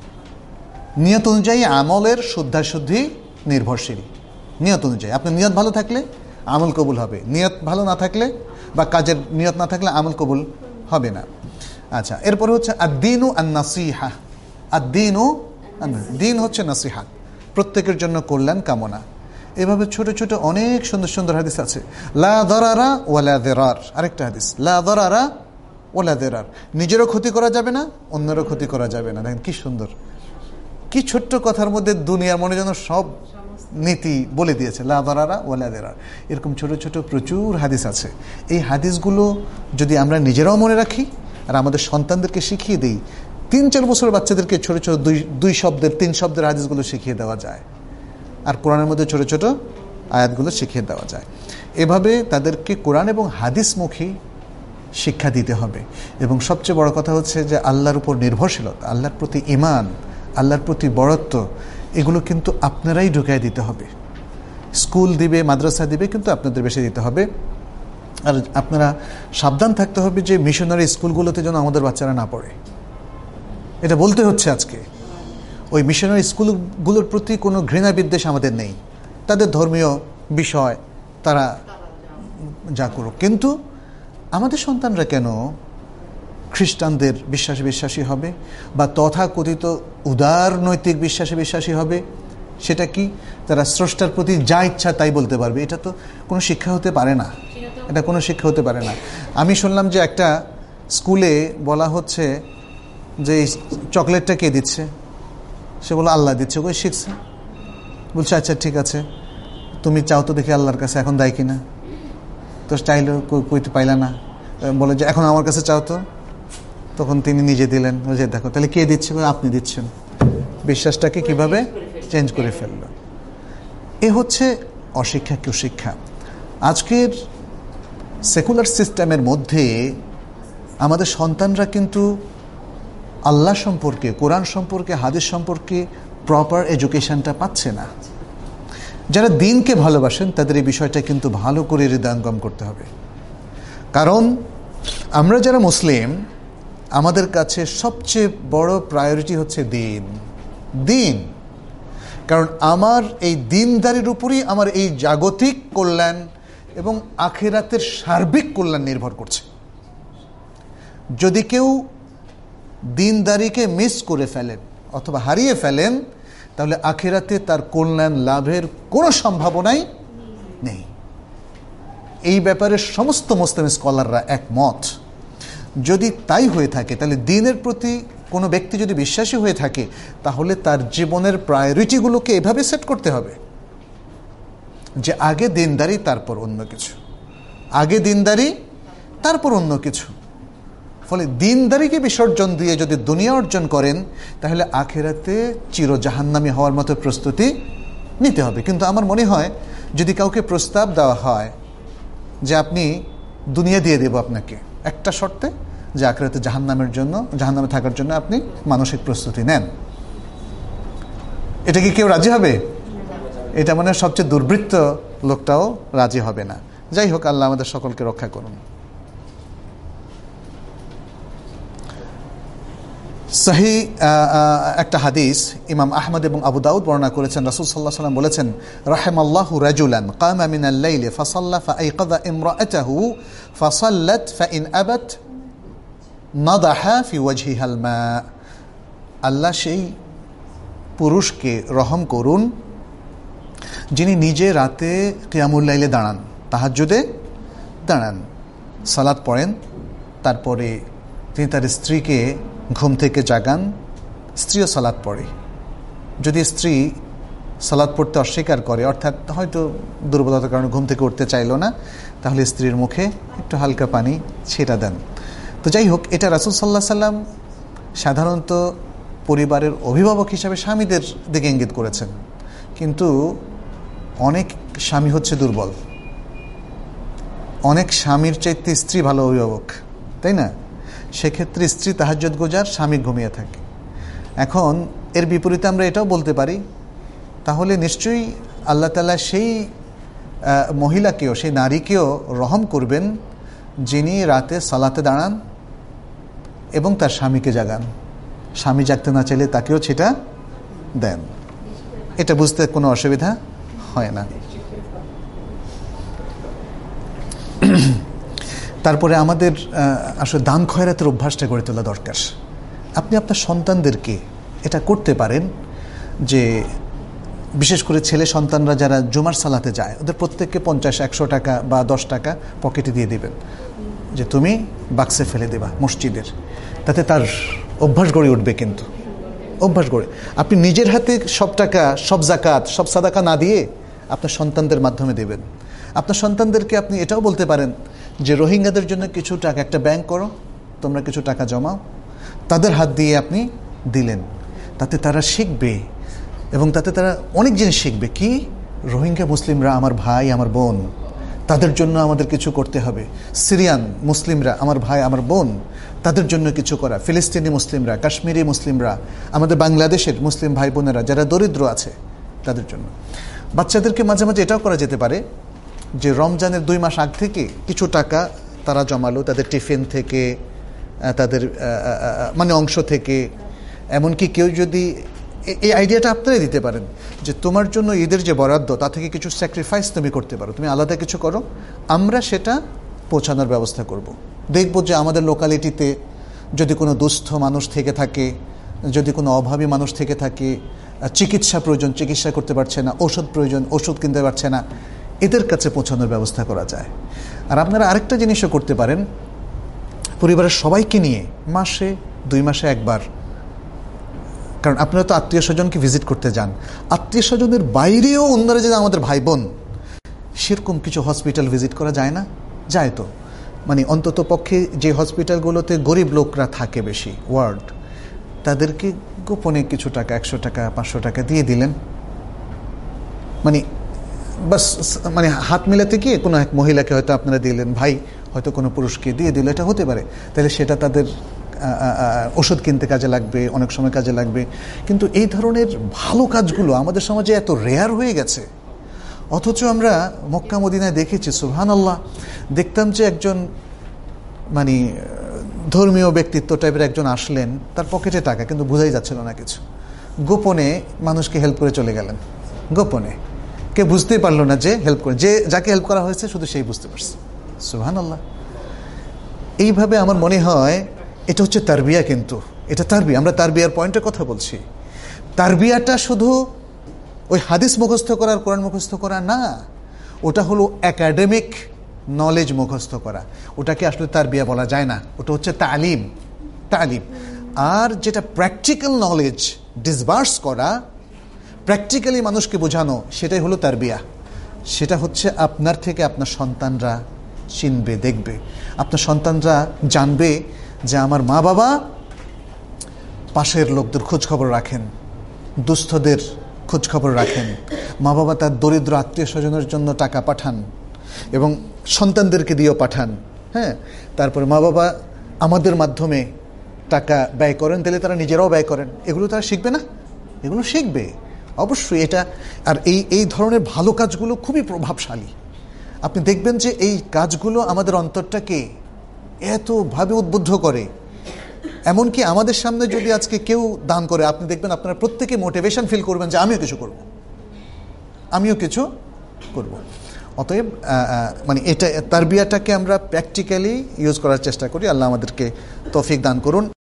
নিয়ত অনুযায়ী আমলের শুদ্ধাশুদ্ধি নির্ভরশীল। নিয়ত অনুযায়ী, আপনার নিয়ত ভালো থাকলে আমল কবুল হবে, নিয়ত ভালো না থাকলে বা কাজের নিয়ত না থাকলে আমল কবুল হবে না। আচ্ছা, এরপরে হচ্ছে আদ-দীনু আন-নাসিহা। আদ-দীনু, দিন হচ্ছে নাসিহা, প্রত্যেকের জন্য কল্যাণ কামনা। এভাবে ছোট ছোট অনেক সুন্দর সুন্দর হাদিস আছে। লা দারারা ওয়ালা দিরার, আরেকটা হাদিস, লা দারারা ওয়ালা দিরার, নিজেরও ক্ষতি করা যাবে না, অন্যেরও ক্ষতি করা যাবে না। দেখেন কি সুন্দর, কি ছোট্ট কথার মধ্যে দুনিয়ার মনে যেন সব নীতি বলে দিয়েছে। লা দারারা ওয়ালা দিরার, এরকম ছোট ছোট প্রচুর হাদিস আছে। এই হাদিসগুলো যদি আমরা নিজেরাও মনে রাখি আর আমাদের সন্তানদেরকে শিখিয়ে দিই, তিন চার বছর বাচ্চাদেরকে ছোট ছোট দুই দুই শব্দের তিন শব্দের হাদিসগুলো শিখিয়ে দেওয়া যায়, আর কোরআনের মধ্যে ছোট ছোট আয়াতগুলো শিখিয়ে দেওয়া যায়। এভাবে তাদেরকে কোরআন এবং হাদিসমুখী শিক্ষা দিতে হবে। এবং সবচেয়ে বড় কথা হচ্ছে যে আল্লাহর উপর নির্ভরশীলতা, আল্লাহর প্রতি ঈমান, আল্লাহর প্রতি বড়ত্ব, এগুলো কিন্তু আপনারাই ঢুকাই দিতে হবে। স্কুল দিবে, মাদ্রাসা দিবে, কিন্তু আপনাদের বেশি দিতে হবে। আর আপনারা সাবধান থাকতে হবে যে মিশনারি স্কুলগুলোতে যেন আমাদের বাচ্চারা না পড়ে। এটা বলতে হচ্ছে আজকে। ওই মিশনারি স্কুলগুলোর প্রতি কোনো ঘৃণা বিদ্বেষ আমাদের নেই, তাদের ধর্মীয় বিষয় তারা যা করুক, কিন্তু আমাদের সন্তানরা কেন খ্রিস্টানদের বিশ্বাসে বিশ্বাসী হবে বা তথাকথিত উদার নৈতিক বিশ্বাসে বিশ্বাসী হবে? সেটা কি? তারা স্রষ্টার প্রতি যা ইচ্ছা তাই বলতে পারবে? এটা তো কোনো শিক্ষা হতে পারে না, এটা কোনো শিক্ষা হতে পারে না। আমি শুনলাম যে একটা স্কুলে বলা হচ্ছে যে এই চকলেটটা কে দিচ্ছে? সে বলল আল্লাহ দিচ্ছে। কই শিখছে? বলছে আচ্ছা ঠিক আছে, তুমি চাও তো দেখি আল্লাহর কাছে, এখন দেয় কিনা? তো চাইলেও কইতে পাইলা না, বলে যে এখন আমার কাছে চাও তো। তখন তিনি নিজে দিলেন, যে দেখো তাহলে কে দিচ্ছে, আপনি দিচ্ছেন। বিশ্বাসটাকে কিভাবে চেঞ্জ করে ফেলল। এ হচ্ছে অশিক্ষা কুশিক্ষা। আজকের সেকুলার সিস্টেমের মধ্যে আমাদের সন্তানরা কিন্তু আল্লাহ সম্পর্কে, কোরআন সম্পর্কে, হাদিস সম্পর্কে প্রপার এডুকেশনটা পাচ্ছে না। যারা দ্বীনকে ভালোবাসেন তাদের এই বিষয়টা কিন্তু ভালো করে হৃদয়ঙ্গম করতে হবে। কারণ আমরা যারা মুসলিম, আমাদের কাছে সবচেয়ে বড় প্রায়োরিটি হচ্ছে দ্বীন। দ্বীন, কারণ আমার এই দ্বীনদারির উপরই আমার এই জাগতিক কল্যাণ এবং আখিরাতের সার্বিক কল্যাণ নির্ভর করছে। যদি কেউ দ্বীনদারিকে মিস করে ফেলেন অথবা হারিয়ে ফেলেন, তাহলে আখিরাতে তার কল্যাণ লাভের কোনো সম্ভাবনাই নেই। এই ব্যাপারে সমস্ত মুসলিম স্কলাররা একমত। যদি তাই হয়ে থাকে, তাহলে দ্বীনের প্রতি কোনো ব্যক্তি যদি বিশ্বাসী হয়ে থাকে, তাহলে তার জীবনের প্রায়োরিটিগুলোকে এভাবে সেট করতে হবে যে আগে দ্বীনদারি, তারপর অন্য কিছু, আগে দ্বীনদারি তারপর অন্য কিছু। ফলে দ্বীনদারিকে বিসর্জন দিয়ে যদি দুনিয়া অর্জন করেন, তাহলে আখিরাতে চির জাহান্নামী হওয়ার মতো প্রস্তুতি নিতে হবে। কিন্তু আমার মনে হয় যদি কাউকে প্রস্তাব দেওয়া হয় যে আপনি দুনিয়া দিয়ে দেব আপনাকে, একটা শর্তে, যে আখিরাতে জাহান্নামের জন্য, জাহান্নামে থাকার জন্য আপনি মানসিক প্রস্তুতি নেন, এটা কি কেউ রাজি হবে? এটা মানে সবচেয়ে দুর্বৃত্ত লোকটাও রাজি হবে না। যাই হোক, আল্লাহ আমাদের সকলকে রক্ষা করুন। সহি একটা হাদিস ইমাম আহমদ এবং আবু দাউদ বর্ণনা করেছেন। রাসূল সাল্লাল্লাহু আলাইহি ওয়াসাল্লাম বলেছেন, রাহিমাল্লাহু রাজুলান কামা মিনাল লাইলি ফাসাল্লা ফাআইকাযা ইমরাআতাহু ফাসাল্লাত ফাইন আবাত নাদাহা ফি ওয়াজহিহাল মা। আল্লাহ সেই পুরুষকে রহম করুন যিনি নিজে রাতে কিয়ামুল লাইলে দাঁড়ান, তাহাজ্জুদে দাঁড়ান, সালাত পড়েন, তারপরে তিনি তার স্ত্রীকে ঘুম থেকে জাগান, স্ত্রীও সালাত পড়ে। যদি স্ত্রী সালাত পড়তে অস্বীকার করে, অর্থাৎ হয়তো দুর্বলতার কারণে ঘুম থেকে উঠতে চাইলো না, তাহলে স্ত্রীর মুখে একটু হালকা পানি ছিটা দেন। তো যাই হোক, এটা রাসূল সাল্লাল্লাহু আলাইহি ওয়াসাল্লাম সাধারণত পরিবারের অভিভাবক হিসাবে স্বামীদের দিকে ইঙ্গিত করেছেন। কিন্তু অনেক স্বামী হচ্ছে দুর্বল, অনেক স্বামীর চাইতে স্ত্রী ভালো অভিভাবক, তাই না? সেক্ষেত্রে স্ত্রী তাহাজ্জুদ গুজার, স্বামী ঘুমিয়ে থাকে। এখন এর বিপরীতে আমরা এটাও বলতে পারি, তাহলে নিশ্চয়ই আল্লাহ তাআলা সেই মহিলাকেও, সেই নারীকেও রহম করবেন যিনি রাতে সালাতে দাঁড়ান এবং তার স্বামীকে জাগান, স্বামী জাগতে না চাইলে তাকেও সেটা দেন। এটা বুঝতে কোনো অসুবিধা হয় না। তারপরে আমাদের আসলে দান খয়রাতের অভ্যাসটা গড়ে তোলা দরকার। আপনি আপনার সন্তানদেরকে এটা করতে পারেন যে, বিশেষ করে ছেলে সন্তানরা যারা জুমার সালাতে যায়, ওদের প্রত্যেককে পঞ্চাশ একশো টাকা বা দশ টাকা পকেটে দিয়ে দিবেন, যে তুমি বাক্সে ফেলে দেবা মসজিদের। তাতে তার অভ্যাস গড়ে উঠবে। কিন্তু অভ্যাস গড়ে আপনি নিজের হাতে সব টাকা, সব জাকাত, সব সাদাকা না দিয়ে আপনার সন্তানদের মাধ্যমে দেবেন। আপনার সন্তানদেরকে আপনি এটাও বলতে পারেন যে রোহিঙ্গাদের জন্য কিছু টাকা, একটা ব্যাংক করো, তোমরা কিছু টাকা জমাও, তাদের হাত দিয়ে আপনি দিলেন। তাতে তারা শিখবে এবং তাতে তারা অনেক জিনিস শিখবে। কি? রোহিঙ্গা মুসলিমরা আমার ভাই, আমার বোন, তাদের জন্য আমাদের কিছু করতে হবে। সিরিয়ান মুসলিমরা আমার ভাই, আমার বোন, তাদের জন্য কিছু করা। ফিলিস্তিনি মুসলিমরা, কাশ্মীরি মুসলিমরা, আমাদের বাংলাদেশের মুসলিম ভাই বোনেরা যারা দরিদ্র আছে, তাদের জন্য। বাচ্চাদেরকে মাঝে মাঝে এটাও করা যেতে পারে যে রমজানের দুই মাস আগ থেকে কিছু টাকা তারা জমালো, তাদের টিফিন থেকে, তাদের মানে অংশ থেকে। এমনকি কেউ যদি, এই আইডিয়াটা আপনারাই দিতে পারেন যে তোমার জন্য ঈদের যে বরাদ্দ, তা থেকে কিছু স্যাক্রিফাইস তুমি করতে পারো, তুমি আলাদা কিছু করো, আমরা সেটা পৌঁছানোর ব্যবস্থা করব। দেখব যে আমাদের লোকালিটিতে যদি কোনো দুস্থ মানুষ থেকে থাকে, যদি কোনো অভাবী মানুষ থেকে থাকে, চিকিৎসা প্রয়োজন, চিকিৎসা করতে পারছে না, ওষুধ প্রয়োজন, ওষুধ কিনতে পারছে না, এদের কাছে পৌঁছানোর ব্যবস্থা করা যায়। আর আপনারা আরেকটা জিনিসও করতে পারেন, পরিবারের সবাইকে নিয়ে মাসে দুই মাসে একবার, কারণ আপনারা তো আত্মীয় স্বজনকে ভিজিট করতে যান, আত্মীয় স্বজনের বাইরেও অন্যরা যে আমাদের ভাই বোন, সেরকম কিছু হসপিটাল ভিজিট করা যায় না? যায় তো। মানে অন্তত পক্ষে যে হসপিটালগুলোতে গরিব লোকরা থাকে বেশি ওয়ার্ড, তাদেরকে গোপনে কিছু টাকা, একশো টাকা পাঁচশো টাকা দিয়ে দিলেন। মানে বাস, মানে হাত মেলাতে গিয়ে কোনো এক মহিলাকে হয়তো আপনারা দিলেন, ভাই হয়তো কোনো পুরুষকে দিয়ে দিল, এটা হতে পারে। তাহলে সেটা তাদের ওষুধ কিনতে কাজে লাগবে, অনেক সময় কাজে লাগবে। কিন্তু এই ধরনের ভালো কাজগুলো আমাদের সমাজে এত রেয়ার হয়ে গেছে, অথচ আমরা মক্কা মদিনায় দেখেছি সুবহানাল্লাহ, দেখতাম যে একজন মানে ধর্মীয় ব্যক্তিত্ব টাইপের একজন আসলেন, তার পকেটে টাকা কিন্তু বোঝাই যাচ্ছিল না কিছু, গোপনে মানুষকে হেল্প করে চলে গেলেন, গোপনে, কে বুঝতেই পারলো না যে হেল্প করে, যে যাকে হেল্প করা হয়েছে শুধু সেই বুঝতে পারছে। সুবহানাল্লাহ। এইভাবে আমার মনে হয় এটা হচ্ছে তারবিয়া, কিন্তু এটা তারবিয়া, আমরা তারবিয়ার পয়েন্টের কথা বলছি। তারবিয়াটা শুধু ওই হাদিস মুখস্থ করার, কোরআন মুখস্থ করা না, ওটা হলো একাডেমিক নলেজ মুখস্থ করা, ওটাকে আসলে তারবিয়া বলা যায় না, ওটা হচ্ছে তালিম, তালিম। আর যেটা প্র্যাকটিক্যাল নলেজ ডিসবার্স করা, প্র্যাকটিক্যালি মানুষকে বোঝানো, সেটাই হলো তারবিয়া। সেটা হচ্ছে আপনার থেকে আপনার সন্তানরা চিনবে, দেখবে, আপনার সন্তানরা জানবে যে আমার মা বাবা পাশের লোকদের খোঁজ খবর রাখেন, দুস্থদের খোঁজ খবর রাখেন, মা বাবা তার দরিদ্র আত্মীয় স্বজনের জন্য টাকা পাঠান এবং সন্তানদেরকে দিয়েও পাঠান। হ্যাঁ, তারপরে মা বাবা আমাদের মাধ্যমে টাকা ব্যয় করেন, তাহলে তারা নিজেরাও ব্যয় করেন। এগুলো তারা শিখবে না? এগুলো শিখবে অবশ্যই। এটা আর এই এই ধরনের ভালো কাজগুলো খুবই প্রভাবশালী। আপনি দেখবেন যে এই কাজগুলো আমাদের অন্তরটাকে এতভাবে উদ্বুদ্ধ করে, এমনকি আমাদের সামনে যদি আজকে কেউ দান করে, আপনি দেখবেন আপনারা প্রত্যেকে মোটিভেশন ফিল করবেন যে আমিও কিছু করব, আমিও কিছু করব। অতএব মানে এটা তারবিয়াটাকে আমরা প্র্যাকটিক্যালি ইউজ করার চেষ্টা করি। আল্লাহ আমাদেরকে তৌফিক দান করুন।